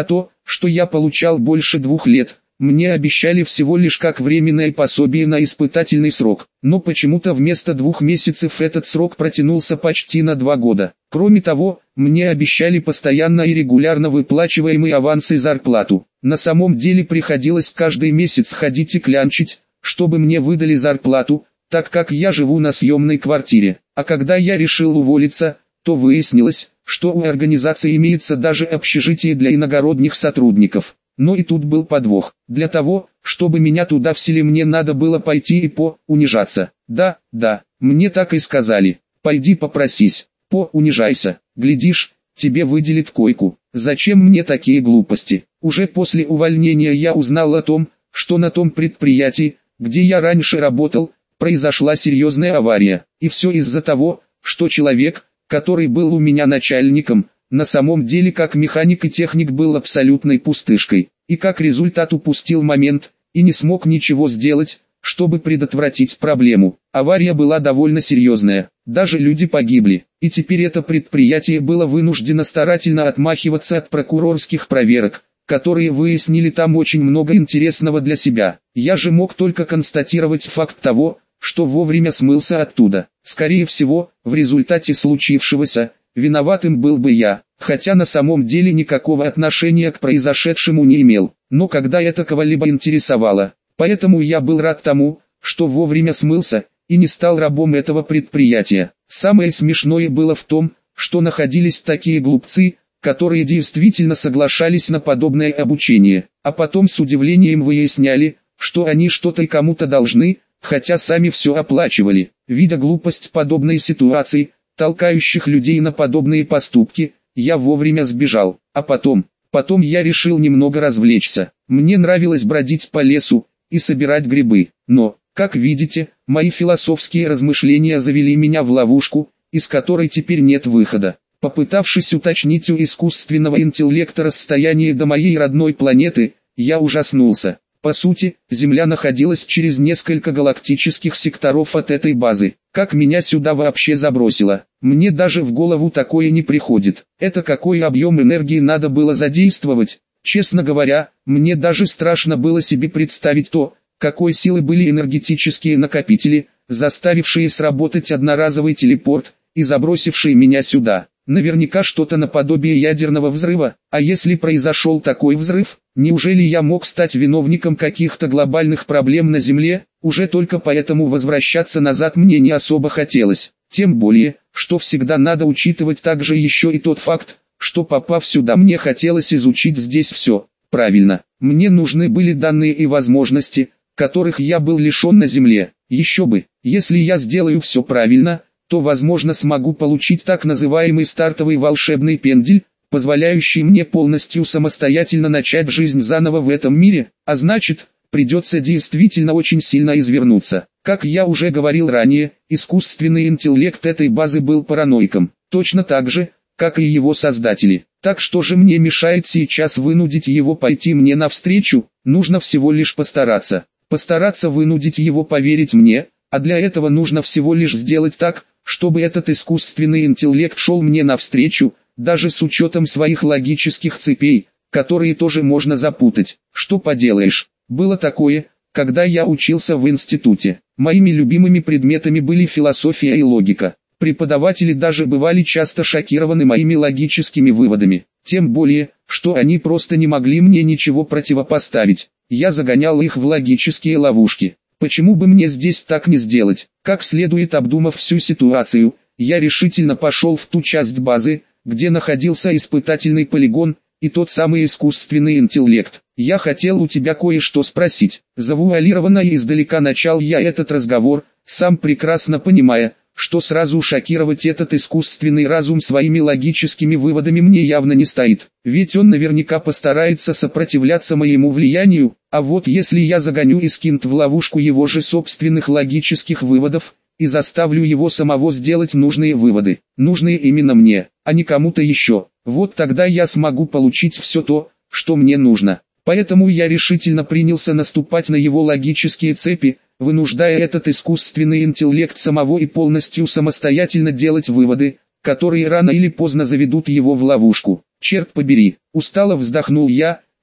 что я получал больше 2 лет. Мне обещали всего лишь как временное пособие на испытательный срок, но почему-то вместо 2 месяцев этот срок протянулся почти на 2 года. Кроме того, мне обещали постоянно и регулярно выплачиваемые авансы и зарплату. На самом деле приходилось каждый месяц ходить и клянчить, чтобы мне выдали зарплату, так как я живу на съемной квартире. А когда я решил уволиться, то выяснилось, что у организации имеется даже общежитие для иногородних сотрудников. Но и тут был подвох. Для того, чтобы меня туда вселили, мне надо было пойти и унижаться. Да, мне так и сказали. Пойди попросись, унижайся. Глядишь, тебе выделят койку. Зачем мне такие глупости? Уже после увольнения я узнал о том, что на том предприятии, где я раньше работал, произошла серьезная авария. И все из-за того, что человек, который был у меня начальником, на самом деле как механик и техник был абсолютной пустышкой, и как результат упустил момент, и не смог ничего сделать, чтобы предотвратить проблему. Авария была довольно серьезная, даже люди погибли, и теперь это предприятие было вынуждено старательно отмахиваться от прокурорских проверок, которые выяснили там очень много интересного для себя. Я же мог только констатировать факт того, что вовремя смылся оттуда. Скорее всего, в результате случившегося, виноватым был бы я, хотя на самом деле никакого отношения к произошедшему не имел, но когда это кого-либо интересовало. Поэтому я был рад тому, что вовремя смылся, и не стал рабом этого предприятия. Самое смешное было в том, что находились такие глупцы, которые действительно соглашались на подобное обучение, а потом с удивлением выясняли, что они что-то и кому-то должны, хотя сами все оплачивали. Видя глупость подобной ситуации, толкающих людей на подобные поступки, я вовремя сбежал. А потом я решил немного развлечься. Мне нравилось бродить по лесу и собирать грибы. Но, как видите, мои философские размышления завели меня в ловушку, из которой теперь нет выхода. Попытавшись уточнить у искусственного интеллекта расстояние до моей родной планеты, я ужаснулся. По сути, Земля находилась через несколько галактических секторов от этой базы. Как меня сюда вообще забросило? Мне даже в голову такое не приходит. Это какой объем энергии надо было задействовать? Честно говоря, мне даже страшно было себе представить то, какой силы были энергетические накопители, заставившие сработать одноразовый телепорт и забросившие меня сюда. Наверняка что-то наподобие ядерного взрыва. А если произошел такой взрыв, неужели я мог стать виновником каких-то глобальных проблем на Земле? Уже только поэтому возвращаться назад мне не особо хотелось. Тем более, что всегда надо учитывать также еще и тот факт, что попав сюда мне хотелось изучить здесь все. Правильно, мне нужны были данные и возможности, которых я был лишен на Земле. Еще бы, если я сделаю все правильно, то возможно смогу получить так называемый стартовый волшебный пендель, позволяющий мне полностью самостоятельно начать жизнь заново в этом мире, а значит, придется действительно очень сильно извернуться. Как я уже говорил ранее, искусственный интеллект этой базы был параноиком, точно так же, как и его создатели. Так что же мне мешает сейчас вынудить его пойти мне навстречу? Нужно всего лишь постараться вынудить его поверить мне, а для этого нужно всего лишь сделать так, чтобы этот искусственный интеллект шел мне навстречу, даже с учетом своих логических цепей, которые тоже можно запутать. Что поделаешь, было такое, когда я учился в институте. Моими любимыми предметами были философия и логика. Преподаватели даже бывали часто шокированы моими логическими выводами. Тем более, что они просто не могли мне ничего противопоставить. Я загонял их в логические ловушки. Почему бы мне здесь так не сделать? Как следует обдумав всю ситуацию, я решительно пошел в ту часть базы, где находился испытательный полигон, и тот самый искусственный интеллект. Я хотел у тебя кое-что спросить. Завуалированно и издалека начал я этот разговор, сам прекрасно понимая, что сразу шокировать этот искусственный разум своими логическими выводами мне явно не стоит. Ведь он наверняка постарается сопротивляться моему влиянию, а вот если я загоню Искинд в ловушку его же собственных логических выводов, и заставлю его самого сделать нужные выводы, нужные именно мне, а не кому-то еще, вот тогда я смогу получить все то, что мне нужно. Поэтому я решительно принялся наступать на его логические цепи, вынуждая этот искусственный интеллект самого и полностью самостоятельно делать выводы, которые рано или поздно заведут его в ловушку. Черт побери, устало вздохнул я,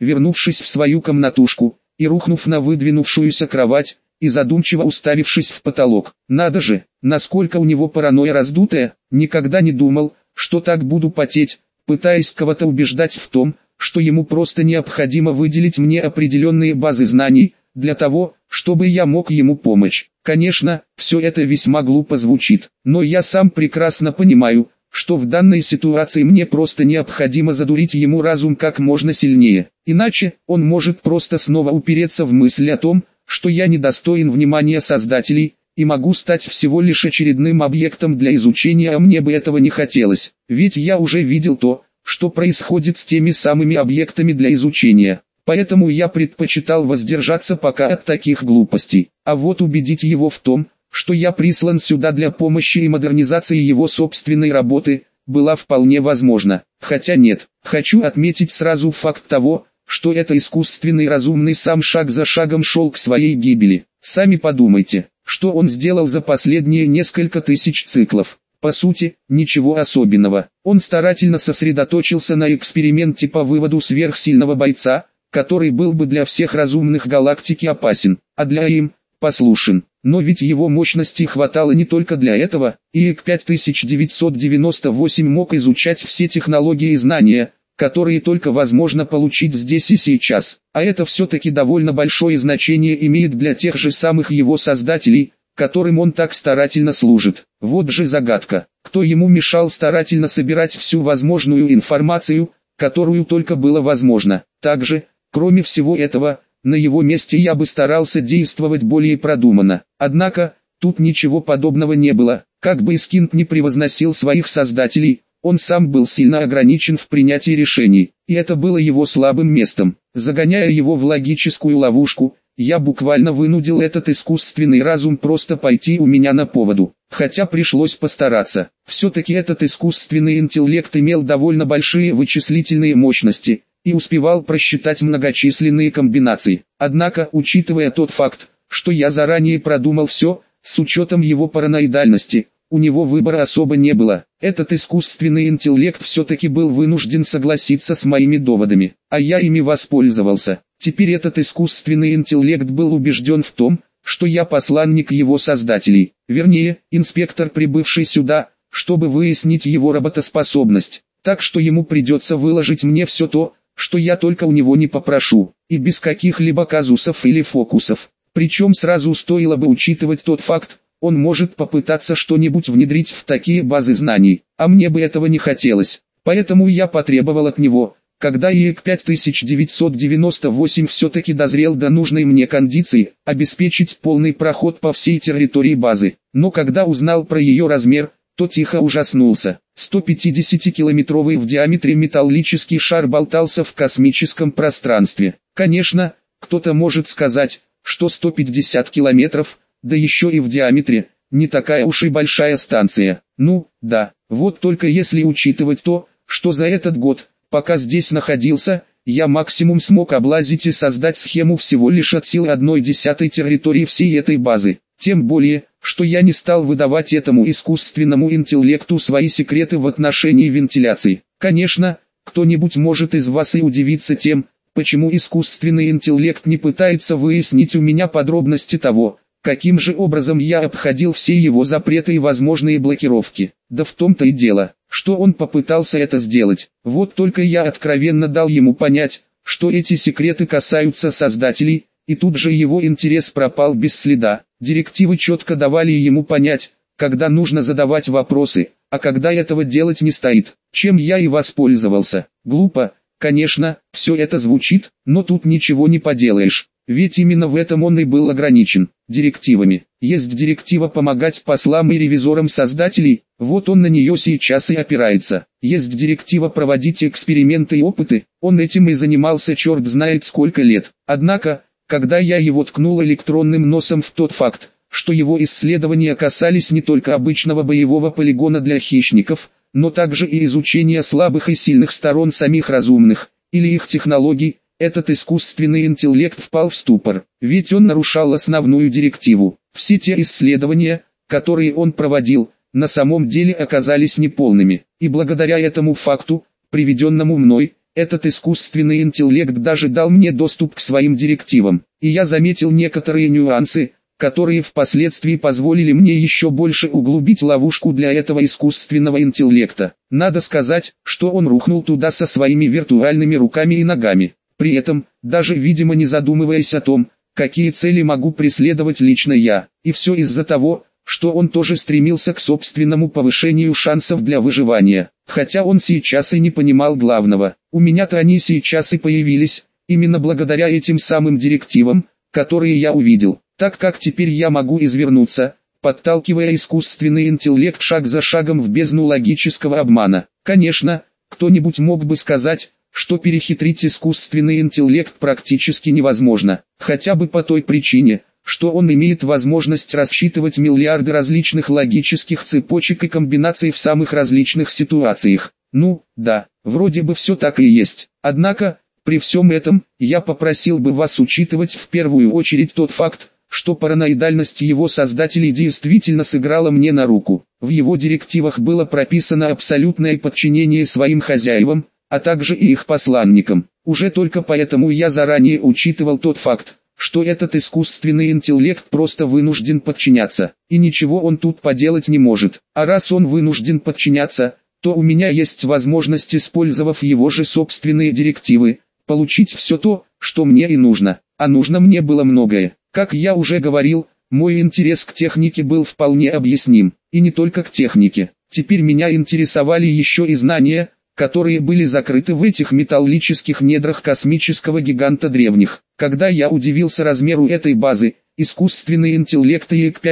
вернувшись в свою комнатушку, и рухнув на выдвинувшуюся кровать, и задумчиво уставившись в потолок. Надо же, насколько у него паранойя раздутая, никогда не думал, что так буду потеть, пытаясь кого-то убеждать в том, что ему просто необходимо выделить мне определенные базы знаний, для того, чтобы я мог ему помочь. Конечно, все это весьма глупо звучит, но я сам прекрасно понимаю, что в данной ситуации мне просто необходимо задурить ему разум как можно сильнее. Иначе, он может просто снова упереться в мысль о том, что я недостоин внимания создателей, и могу стать всего лишь очередным объектом для изучения, а мне бы этого не хотелось. Ведь я уже видел то, что происходит с теми самыми объектами для изучения. Поэтому я предпочитал воздержаться пока от таких глупостей. А вот убедить его в том, что я прислан сюда для помощи и модернизации его собственной работы, было вполне возможно. Хотя нет, хочу отметить сразу факт того, что это искусственный разумный сам шаг за шагом шел к своей гибели. Сами подумайте, что он сделал за последние несколько тысяч циклов. По сути, ничего особенного. Он старательно сосредоточился на эксперименте по выводу сверхсильного бойца, который был бы для всех разумных галактики опасен, а для им – послушен. Но ведь его мощности хватало не только для этого, и ИК 5998 мог изучать все технологии и знания, которые только возможно получить здесь и сейчас. А это все-таки довольно большое значение имеет для тех же самых его создателей, которым он так старательно служит. Вот же загадка, кто ему мешал старательно собирать всю возможную информацию, которую только было возможно. Также, кроме всего этого, на его месте я бы старался действовать более продуманно. Однако, тут ничего подобного не было. Как бы Искинд не превозносил своих создателей, он сам был сильно ограничен в принятии решений, и это было его слабым местом. Загоняя его в логическую ловушку, я буквально вынудил этот искусственный разум просто пойти у меня на поводу. Хотя пришлось постараться. Все-таки этот искусственный интеллект имел довольно большие вычислительные мощности и успевал просчитать многочисленные комбинации. Однако, учитывая тот факт, что я заранее продумал все, с учетом его параноидальности, у него выбора особо не было. Этот искусственный интеллект все-таки был вынужден согласиться с моими доводами, а я ими воспользовался. Теперь этот искусственный интеллект был убежден в том, что я посланник его создателей, вернее, инспектор, прибывший сюда, чтобы выяснить его работоспособность. Так что ему придется выложить мне все то, что я только у него не попрошу, и без каких-либо казусов или фокусов. Причем сразу стоило бы учитывать тот факт, он может попытаться что-нибудь внедрить в такие базы знаний, а мне бы этого не хотелось. Поэтому я потребовал от него, когда ИЭК 5998 все-таки дозрел до нужной мне кондиции, обеспечить полный проход по всей территории базы. Но когда узнал про ее размер, то тихо ужаснулся. 150-километровый в диаметре металлический шар болтался в космическом пространстве. Конечно, кто-то может сказать, что 150 километров, да еще и в диаметре, не такая уж и большая станция. Ну, да, вот только если учитывать то, что за этот год, пока здесь находился, я максимум смог облазить и создать схему всего лишь от силы 1/10 территории всей этой базы. Тем более, что я не стал выдавать этому искусственному интеллекту свои секреты в отношении вентиляции. Конечно, кто-нибудь может из вас и удивиться тем, почему искусственный интеллект не пытается выяснить у меня подробности того, каким же образом я обходил все его запреты и возможные блокировки. Да в том-то и дело, что он попытался это сделать. Вот только я откровенно дал ему понять, что эти секреты касаются создателей, и тут же его интерес пропал без следа. Директивы четко давали ему понять, когда нужно задавать вопросы, а когда этого делать не стоит, чем я и воспользовался. Глупо, конечно, все это звучит, но тут ничего не поделаешь. Ведь именно в этом он и был ограничен, директивами. Есть директива помогать послам и ревизорам создателей, вот он на нее сейчас и опирается. Есть директива проводить эксперименты и опыты, он этим и занимался черт знает сколько лет. Однако, когда я его ткнул электронным носом в тот факт, что его исследования касались не только обычного боевого полигона для хищников, но также и изучения слабых и сильных сторон самих разумных, или их технологий, этот искусственный интеллект впал в ступор, ведь он нарушал основную директиву. Все те исследования, которые он проводил, на самом деле оказались неполными, и благодаря этому факту, приведенному мной, этот искусственный интеллект даже дал мне доступ к своим директивам, и я заметил некоторые нюансы, которые впоследствии позволили мне еще больше углубить ловушку для этого искусственного интеллекта. Надо сказать, что он рухнул туда со своими виртуальными руками и ногами. При этом, даже видимо не задумываясь о том, какие цели могу преследовать лично я. И все из-за того, что он тоже стремился к собственному повышению шансов для выживания. Хотя он сейчас и не понимал главного. У меня-то они сейчас и появились, именно благодаря этим самым директивам, которые я увидел. Так как теперь я могу извернуться, подталкивая искусственный интеллект шаг за шагом в бездну логического обмана. Конечно, кто-нибудь мог бы сказать, что перехитрить искусственный интеллект практически невозможно, хотя бы по той причине, что он имеет возможность рассчитывать миллиарды различных логических цепочек и комбинаций в самых различных ситуациях. Ну, да, вроде бы все так и есть. Однако, при всем этом, я попросил бы вас учитывать в первую очередь тот факт, что параноидальность его создателей действительно сыграла мне на руку. В его директивах было прописано абсолютное подчинение своим хозяевам, а также и их посланникам. Уже только поэтому я заранее учитывал тот факт, что этот искусственный интеллект просто вынужден подчиняться, и ничего он тут поделать не может. А раз он вынужден подчиняться, то у меня есть возможность, использовав его же собственные директивы, получить все то, что мне и нужно. А нужно мне было многое. Как я уже говорил, мой интерес к технике был вполне объясним, и не только к технике. Теперь меня интересовали еще и знания, которые были закрыты в этих металлических недрах космического гиганта древних. Когда я удивился размеру этой базы, искусственный интеллект ЕК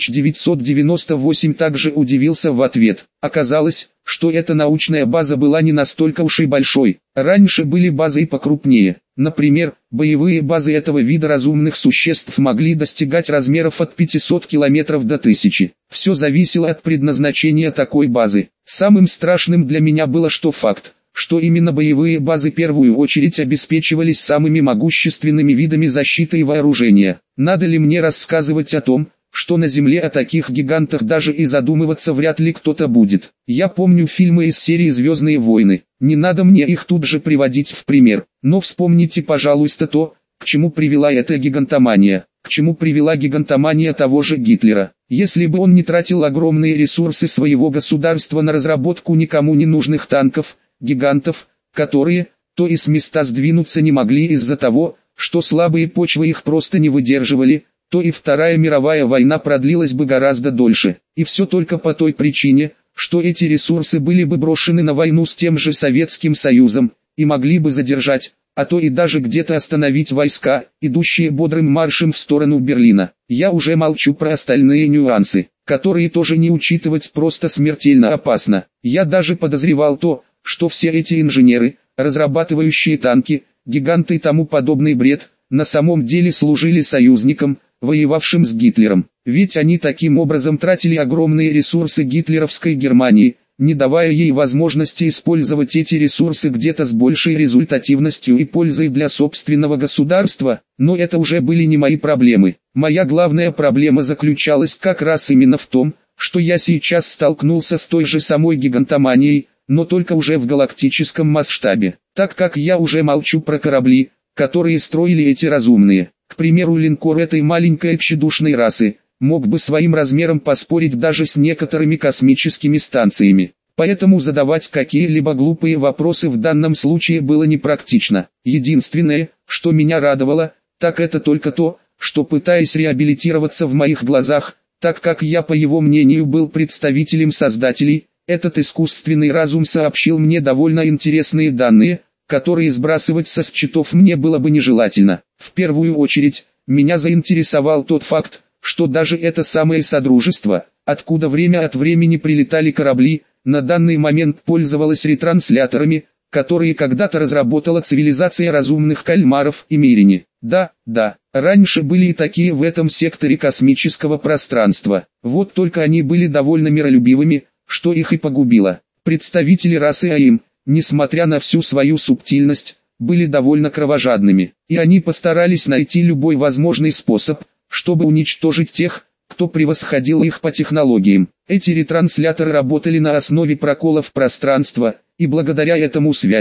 5998 также удивился в ответ. Оказалось, что эта научная база была не настолько уж и большой. Раньше были базы и покрупнее. Например, боевые базы этого вида разумных существ могли достигать размеров от 500 километров до 1000. Все зависело от предназначения такой базы. Самым страшным для меня было факт, что именно боевые базы в первую очередь обеспечивались самыми могущественными видами защиты и вооружения. Надо ли мне рассказывать о том, что на Земле о таких гигантах даже и задумываться вряд ли кто-то будет. Я помню фильмы из серии «Звездные войны», не надо мне их тут же приводить в пример, но вспомните, пожалуйста, то, к чему привела эта гигантомания, к чему привела гигантомания того же Гитлера. Если бы он не тратил огромные ресурсы своего государства на разработку никому не нужных танков, гигантов, которые, то и с места сдвинуться не могли из-за того, что слабые почвы их просто не выдерживали, то и Вторая мировая война продлилась бы гораздо дольше. И все только по той причине, что эти ресурсы были бы брошены на войну с тем же Советским Союзом, и могли бы задержать, а то и даже где-то остановить войска, идущие бодрым маршем в сторону Берлина. Я уже молчу про остальные нюансы, которые тоже не учитывать просто смертельно опасно. Я даже подозревал то, что все эти инженеры, разрабатывающие танки, гиганты и тому подобный бред, на самом деле служили союзникам, воевавшим с Гитлером. Ведь они таким образом тратили огромные ресурсы гитлеровской Германии, не давая ей возможности использовать эти ресурсы где-то с большей результативностью и пользой для собственного государства. Но это уже были не мои проблемы. Моя главная проблема заключалась как раз именно в том, что я сейчас столкнулся с той же самой гигантоманией, но только уже в галактическом масштабе. Так как я уже молчу про корабли, которые строили эти разумные. К примеру, линкор этой маленькой тщедушной расы мог бы своим размером поспорить даже с некоторыми космическими станциями. Поэтому задавать какие-либо глупые вопросы в данном случае было непрактично. Единственное, что меня радовало, так это только то, что, пытаясь реабилитироваться в моих глазах, так как я, по его мнению, был представителем создателей, этот искусственный разум сообщил мне довольно интересные данные, которые сбрасывать со счетов мне было бы нежелательно. В первую очередь, меня заинтересовал тот факт, что даже это самое Содружество, откуда время от времени прилетали корабли, на данный момент пользовалось ретрансляторами, которые когда-то разработала цивилизация разумных кальмаров и Мирине. Да, раньше были и такие в этом секторе космического пространства. Вот только они были довольно миролюбивыми, что их и погубило. Представители расы АИМ, несмотря на всю свою субтильность, были довольно кровожадными, и они постарались найти любой возможный способ, чтобы уничтожить тех, кто превосходил их по технологиям. Эти ретрансляторы работали на основе проколов пространства, и благодаря этому связь,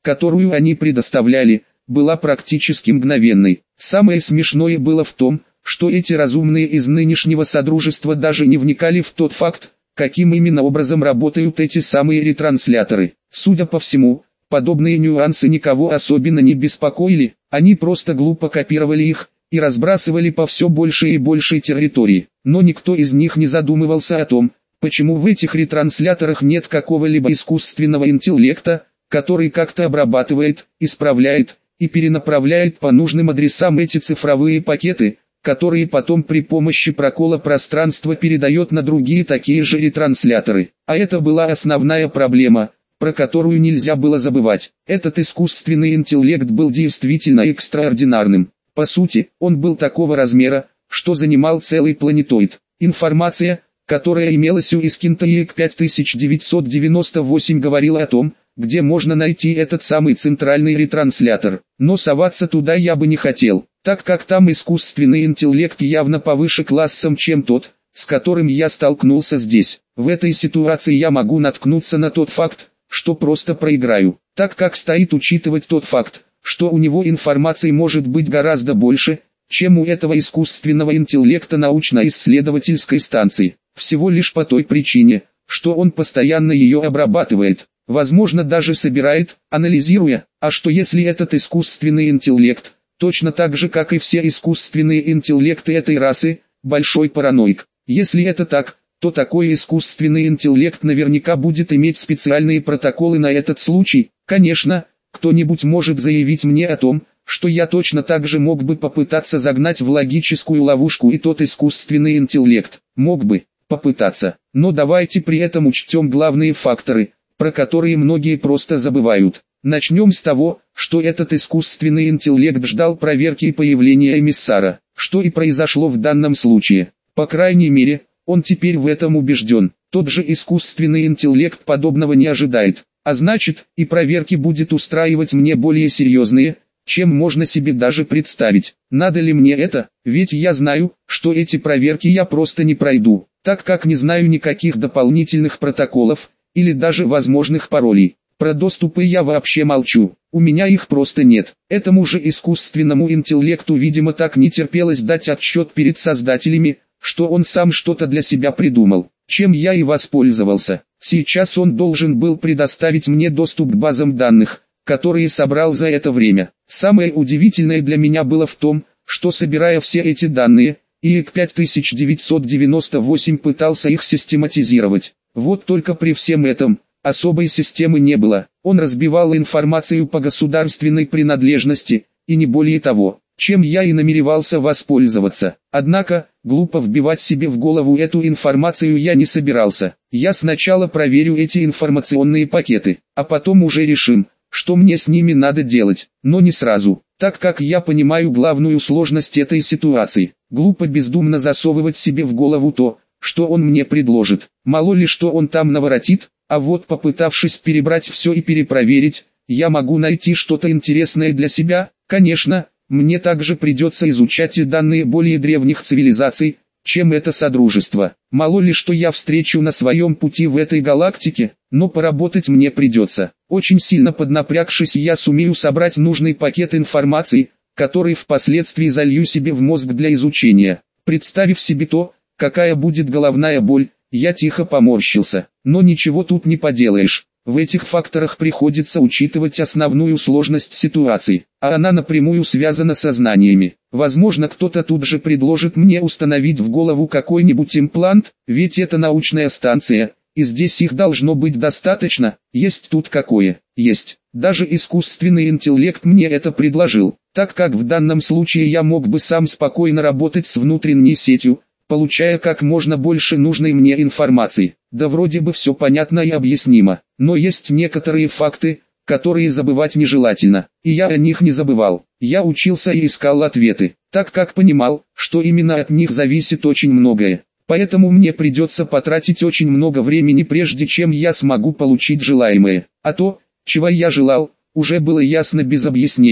которую они предоставляли, была практически мгновенной. Самое смешное было в том, что эти разумные из нынешнего содружества даже не вникали в тот факт, каким именно образом работают эти самые ретрансляторы. Судя по всему, подобные нюансы никого особенно не беспокоили, они просто глупо копировали их и разбрасывали по все большей и большей территории. Но никто из них не задумывался о том, почему в этих ретрансляторах нет какого-либо искусственного интеллекта, который как-то обрабатывает, исправляет и перенаправляет по нужным адресам эти цифровые пакеты, которые потом при помощи прокола пространства передает на другие такие же ретрансляторы. А это была основная проблема, про которую нельзя было забывать. Этот искусственный интеллект был действительно экстраординарным. По сути, он был такого размера, что занимал целый планетоид. Информация, которая имелась у Искинта ЕК 5998, говорила о том, где можно найти этот самый центральный ретранслятор. Но соваться туда я бы не хотел, так как там искусственный интеллект явно повыше классом, чем тот, с которым я столкнулся здесь. В этой ситуации я могу наткнуться на тот факт, что просто проиграю, так как стоит учитывать тот факт, что у него информации может быть гораздо больше, чем у этого искусственного интеллекта научно-исследовательской станции. Всего лишь по той причине, что он постоянно ее обрабатывает, возможно даже собирает, анализируя. А что если этот искусственный интеллект, точно так же как и все искусственные интеллекты этой расы, большой параноик? Если это так, то такой искусственный интеллект наверняка будет иметь специальные протоколы на этот случай. Конечно, кто-нибудь может заявить мне о том, что я точно так же мог бы попытаться загнать в логическую ловушку и тот искусственный интеллект. Мог бы попытаться, но давайте при этом учтем главные факторы, про которые многие просто забывают. Начнем с того, что этот искусственный интеллект ждал проверки и появления эмиссара, что и произошло в данном случае. По крайней мере, он теперь в этом убежден. Тот же искусственный интеллект подобного не ожидает, а значит, и проверки будет устраивать мне более серьезные, чем можно себе даже представить. Надо ли мне это? Ведь я знаю, что эти проверки я просто не пройду, так как не знаю никаких дополнительных протоколов, или даже возможных паролей. Про доступы я вообще молчу, у меня их просто нет. Этому же искусственному интеллекту видимо так не терпелось дать отчет перед создателями, что он сам что-то для себя придумал, чем я и воспользовался. Сейчас он должен был предоставить мне доступ к базам данных, которые собрал за это время. Самое удивительное для меня было в том, что собирая все эти данные, ИЭК 5998 пытался их систематизировать. Вот только при всем этом, особой системы не было. Он разбивал информацию по государственной принадлежности, и не более того, чем я и намеревался воспользоваться. Однако, глупо вбивать себе в голову эту информацию я не собирался. Я сначала проверю эти информационные пакеты, а потом уже решим, что мне с ними надо делать, но не сразу, так как я понимаю главную сложность этой ситуации. Глупо бездумно засовывать себе в голову то, что он мне предложит. Мало ли что он там наворотит, а вот попытавшись перебрать все и перепроверить, я могу найти что-то интересное для себя. Конечно, мне также придется изучать и данные более древних цивилизаций, чем это содружество. Мало ли что я встречу на своем пути в этой галактике, но поработать мне придется. Очень сильно поднапрягшись, я сумею собрать нужный пакет информации, который впоследствии залью себе в мозг для изучения. Представив себе то, какая будет головная боль, я тихо поморщился. Но ничего тут не поделаешь. В этих факторах приходится учитывать основную сложность ситуации, а она напрямую связана со знаниями. Возможно, кто-то тут же предложит мне установить в голову какой-нибудь имплант, ведь это научная станция, и здесь их должно быть достаточно. Есть тут какое? Есть. Даже искусственный интеллект мне это предложил, так как в данном случае я мог бы сам спокойно работать с внутренней сетью, получая как можно больше нужной мне информации. Да вроде бы все понятно и объяснимо, но есть некоторые факты, которые забывать нежелательно, и я о них не забывал. Я учился и искал ответы, так как понимал, что именно от них зависит очень многое. Поэтому мне придется потратить очень много времени прежде чем я смогу получить желаемое. А то, чего я желал, уже было ясно без объяснений.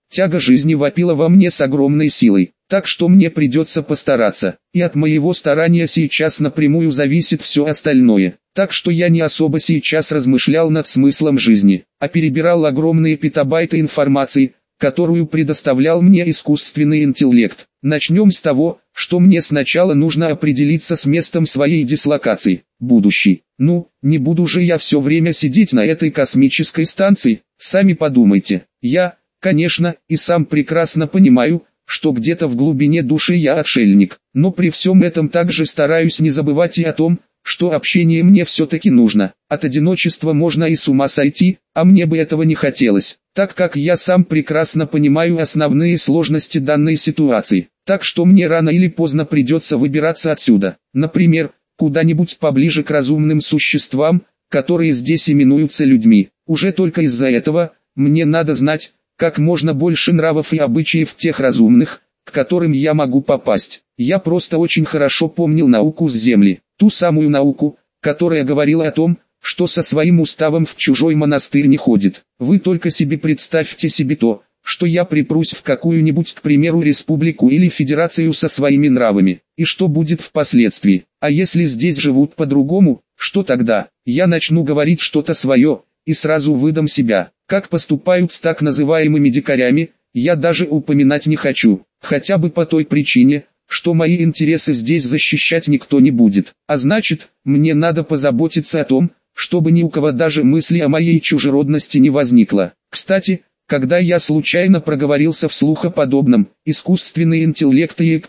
Тяга жизни вопила во мне с огромной силой, так что мне придется постараться, и от моего старания сейчас напрямую зависит все остальное. Так что я не особо сейчас размышлял над смыслом жизни, а перебирал огромные петабайты информации, которую предоставлял мне искусственный интеллект. Начнем с того, что мне сначала нужно определиться с местом своей дислокации, будущей. Ну, не буду же я все время сидеть на этой космической станции, сами подумайте. Я, конечно, и сам прекрасно понимаю, что где-то в глубине души я отшельник, но при всем этом также стараюсь не забывать и о том, что общение мне все-таки нужно. От одиночества можно и с ума сойти, а мне бы этого не хотелось, так как я сам прекрасно понимаю основные сложности данной ситуации. Так что мне рано или поздно придется выбираться отсюда. Например, куда-нибудь поближе к разумным существам, которые здесь именуются людьми. Уже только из-за этого, мне надо знать, как можно больше нравов и обычаев тех разумных, к которым я могу попасть. Я просто очень хорошо помнил науку с Земли. Ту самую науку, которая говорила о том, что со своим уставом в чужой монастырь не ходит. Вы только себе представьте себе то, что я припрусь в какую-нибудь, к примеру, республику или федерацию со своими нравами, и что будет впоследствии. А если здесь живут по-другому, что тогда? Я начну говорить что-то свое, и сразу выдам себя. Как поступают с так называемыми дикарями, я даже упоминать не хочу, хотя бы по той причине, что мои интересы здесь защищать никто не будет. А значит, мне надо позаботиться о том, чтобы ни у кого даже мысли о моей чужеродности не возникло. Кстати, когда я случайно проговорился вслух о подобном, искусственный интеллект ЕК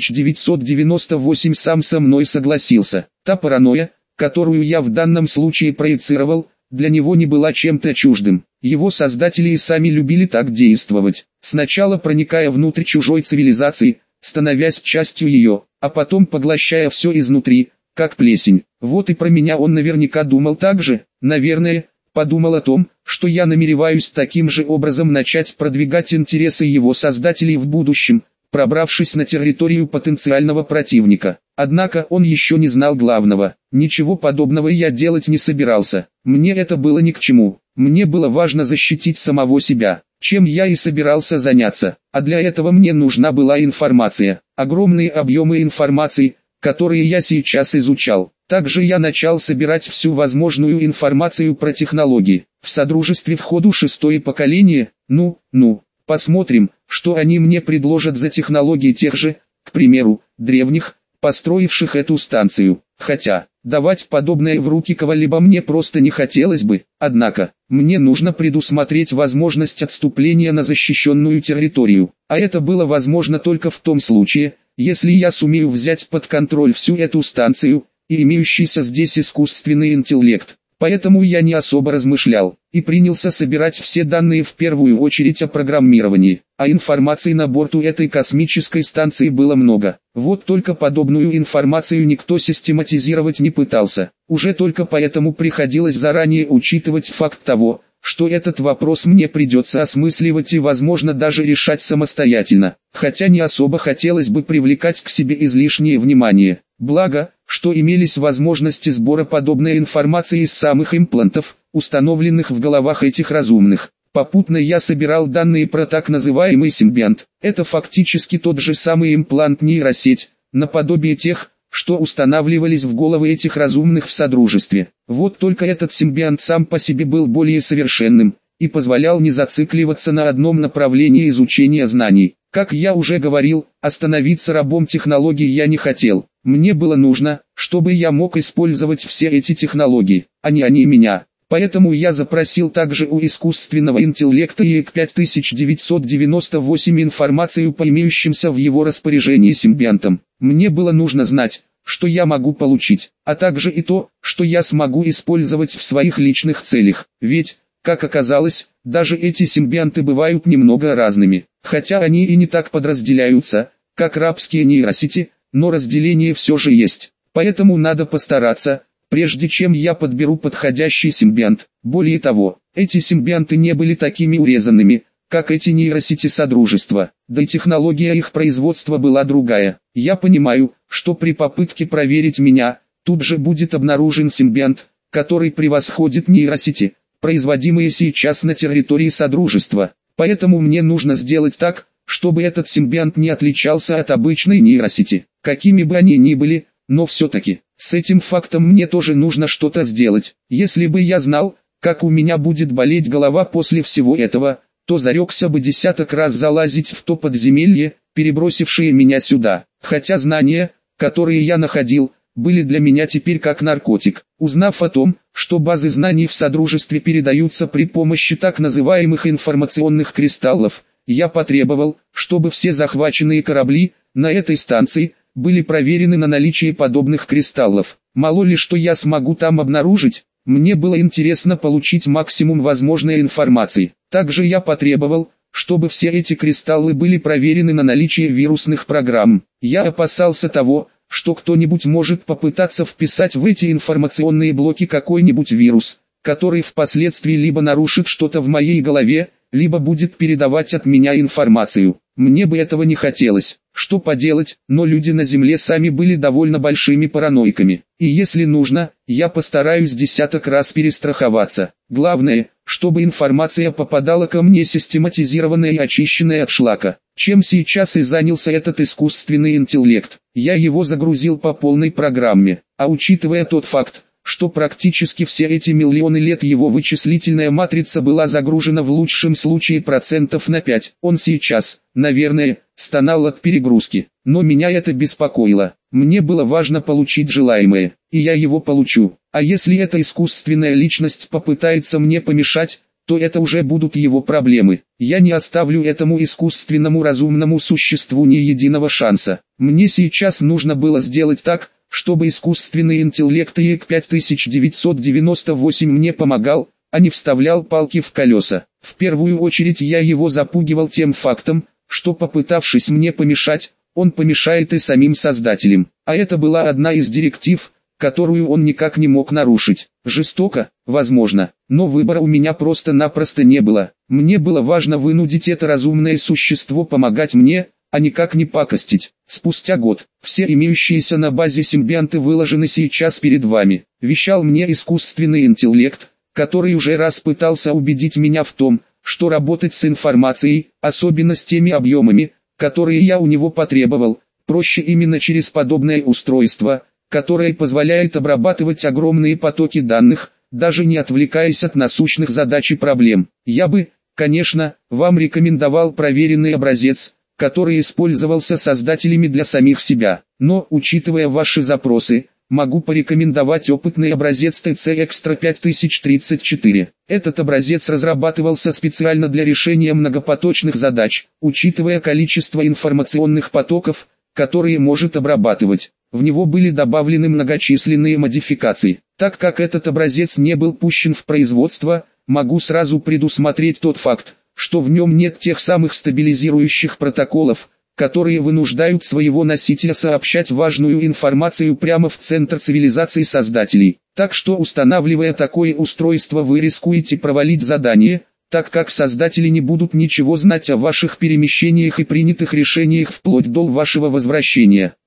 5998 сам со мной согласился. Та паранойя, которую я в данном случае проецировал, для него не была чем-то чуждым. Его создатели и сами любили так действовать, сначала проникая внутрь чужой цивилизации, становясь частью ее, а потом поглощая все изнутри, как плесень. Вот и про меня он наверняка думал так же, наверное, подумал о том, что я намереваюсь таким же образом начать продвигать интересы его создателей в будущем, пробравшись на территорию потенциального противника. Однако он еще не знал главного. Ничего подобного я делать не собирался. Мне это было ни к чему. Мне было важно защитить самого себя, чем я и собирался заняться. А для этого мне нужна была информация. Огромные объемы информации, которые я сейчас изучал. Также я начал собирать всю возможную информацию про технологии. В Содружестве в ходу 6-е поколение, посмотрим, что они мне предложат за технологии тех же, к примеру, древних, построивших эту станцию. Хотя, давать подобное в руки кого-либо мне просто не хотелось бы. Однако, мне нужно предусмотреть возможность отступления на защищенную территорию. А это было возможно только в том случае, если я сумею взять под контроль всю эту станцию, и имеющийся здесь искусственный интеллект. Поэтому я не особо размышлял, и принялся собирать все данные в первую очередь о программировании, а информации на борту этой космической станции было много. Вот только подобную информацию никто систематизировать не пытался, уже только поэтому приходилось заранее учитывать факт того, что этот вопрос мне придется осмысливать и возможно даже решать самостоятельно, хотя не особо хотелось бы привлекать к себе излишнее внимание. Благо, что имелись возможности сбора подобной информации из самых имплантов, установленных в головах этих разумных. Попутно я собирал данные про так называемый симбионт. Это фактически тот же самый имплант-нейросеть, наподобие тех, что устанавливались в головы этих разумных в Содружестве. Вот только этот симбионт сам по себе был более совершенным, и позволял не зацикливаться на одном направлении изучения знаний. Как я уже говорил, остановиться рабом технологий я не хотел. Мне было нужно, чтобы я мог использовать все эти технологии, а не они меня. Поэтому я запросил также у искусственного интеллекта ЕК 5998 информацию по имеющимся в его распоряжении симбионтам. Мне было нужно знать, что я могу получить, а также и то, что я смогу использовать в своих личных целях. Ведь, как оказалось, даже эти симбионты бывают немного разными, хотя они и не так подразделяются, как рабские нейросети, но разделение все же есть. Поэтому надо постараться, прежде чем я подберу подходящий симбионт. Более того, эти симбионты не были такими урезанными, как эти нейросети Содружества, да и технология их производства была другая. Я понимаю, что при попытке проверить меня, тут же будет обнаружен симбионт, который превосходит нейросети, производимые сейчас на территории Содружества. Поэтому мне нужно сделать так, чтобы этот симбионт не отличался от обычной нейросети, какими бы они ни были, но все-таки, с этим фактом мне тоже нужно что-то сделать. Если бы я знал, как у меня будет болеть голова после всего этого, то зарекся бы десяток раз залазить в то подземелье, перебросившее меня сюда. Хотя знания, которые я находил, были для меня теперь как наркотик. Узнав о том, что базы знаний в Содружестве передаются при помощи так называемых информационных кристаллов, я потребовал, чтобы все захваченные корабли на этой станции были проверены на наличие подобных кристаллов. Мало ли что я смогу там обнаружить, мне было интересно получить максимум возможной информации. Также я потребовал, чтобы все эти кристаллы были проверены на наличие вирусных программ. Я опасался того, что кто-нибудь может попытаться вписать в эти информационные блоки какой-нибудь вирус, который впоследствии либо нарушит что-то в моей голове, либо будет передавать от меня информацию. Мне бы этого не хотелось. Что поделать, но люди на Земле сами были довольно большими параноиками. И если нужно, я постараюсь десяток раз перестраховаться. Главное, чтобы информация попадала ко мне систематизированная и очищенная от шлака. Чем сейчас и занялся этот искусственный интеллект. Я его загрузил по полной программе. А учитывая тот факт, что практически все эти миллионы лет его вычислительная матрица была загружена в лучшем случае процентов на 5. Он сейчас, наверное, стонал от перегрузки. Но меня это беспокоило. Мне было важно получить желаемое, и я его получу. А если эта искусственная личность попытается мне помешать, то это уже будут его проблемы. Я не оставлю этому искусственному разумному существу ни единого шанса. Мне сейчас нужно было сделать так, чтобы искусственный интеллект ИЭК 5998 мне помогал, а не вставлял палки в колеса. В первую очередь я его запугивал тем фактом, что попытавшись мне помешать, он помешает и самим создателям. А это была одна из директив, которую он никак не мог нарушить. Жестоко, возможно, но выбора у меня просто-напросто не было. Мне было важно вынудить это разумное существо помогать мне, а никак не пакостить. Спустя год, все имеющиеся на базе симбионты выложены сейчас перед вами. Вещал мне искусственный интеллект, который уже раз пытался убедить меня в том, что работать с информацией, особенно с теми объемами, которые я у него потребовал, проще именно через подобное устройство, которое позволяет обрабатывать огромные потоки данных, даже не отвлекаясь от насущных задач и проблем. Я бы, конечно, вам рекомендовал проверенный образец, который использовался создателями для самих себя. Но, учитывая ваши запросы, могу порекомендовать опытный образец TC Extra 5034. Этот образец разрабатывался специально для решения многопоточных задач, учитывая количество информационных потоков, которые может обрабатывать. В него были добавлены многочисленные модификации. Так как этот образец не был пущен в производство, могу сразу предусмотреть тот факт, что в нем нет тех самых стабилизирующих протоколов, которые вынуждают своего носителя сообщать важную информацию прямо в центр цивилизации создателей. Так что, устанавливая такое устройство, вы рискуете провалить задание, так как создатели не будут ничего знать о ваших перемещениях и принятых решениях вплоть до вашего возвращения.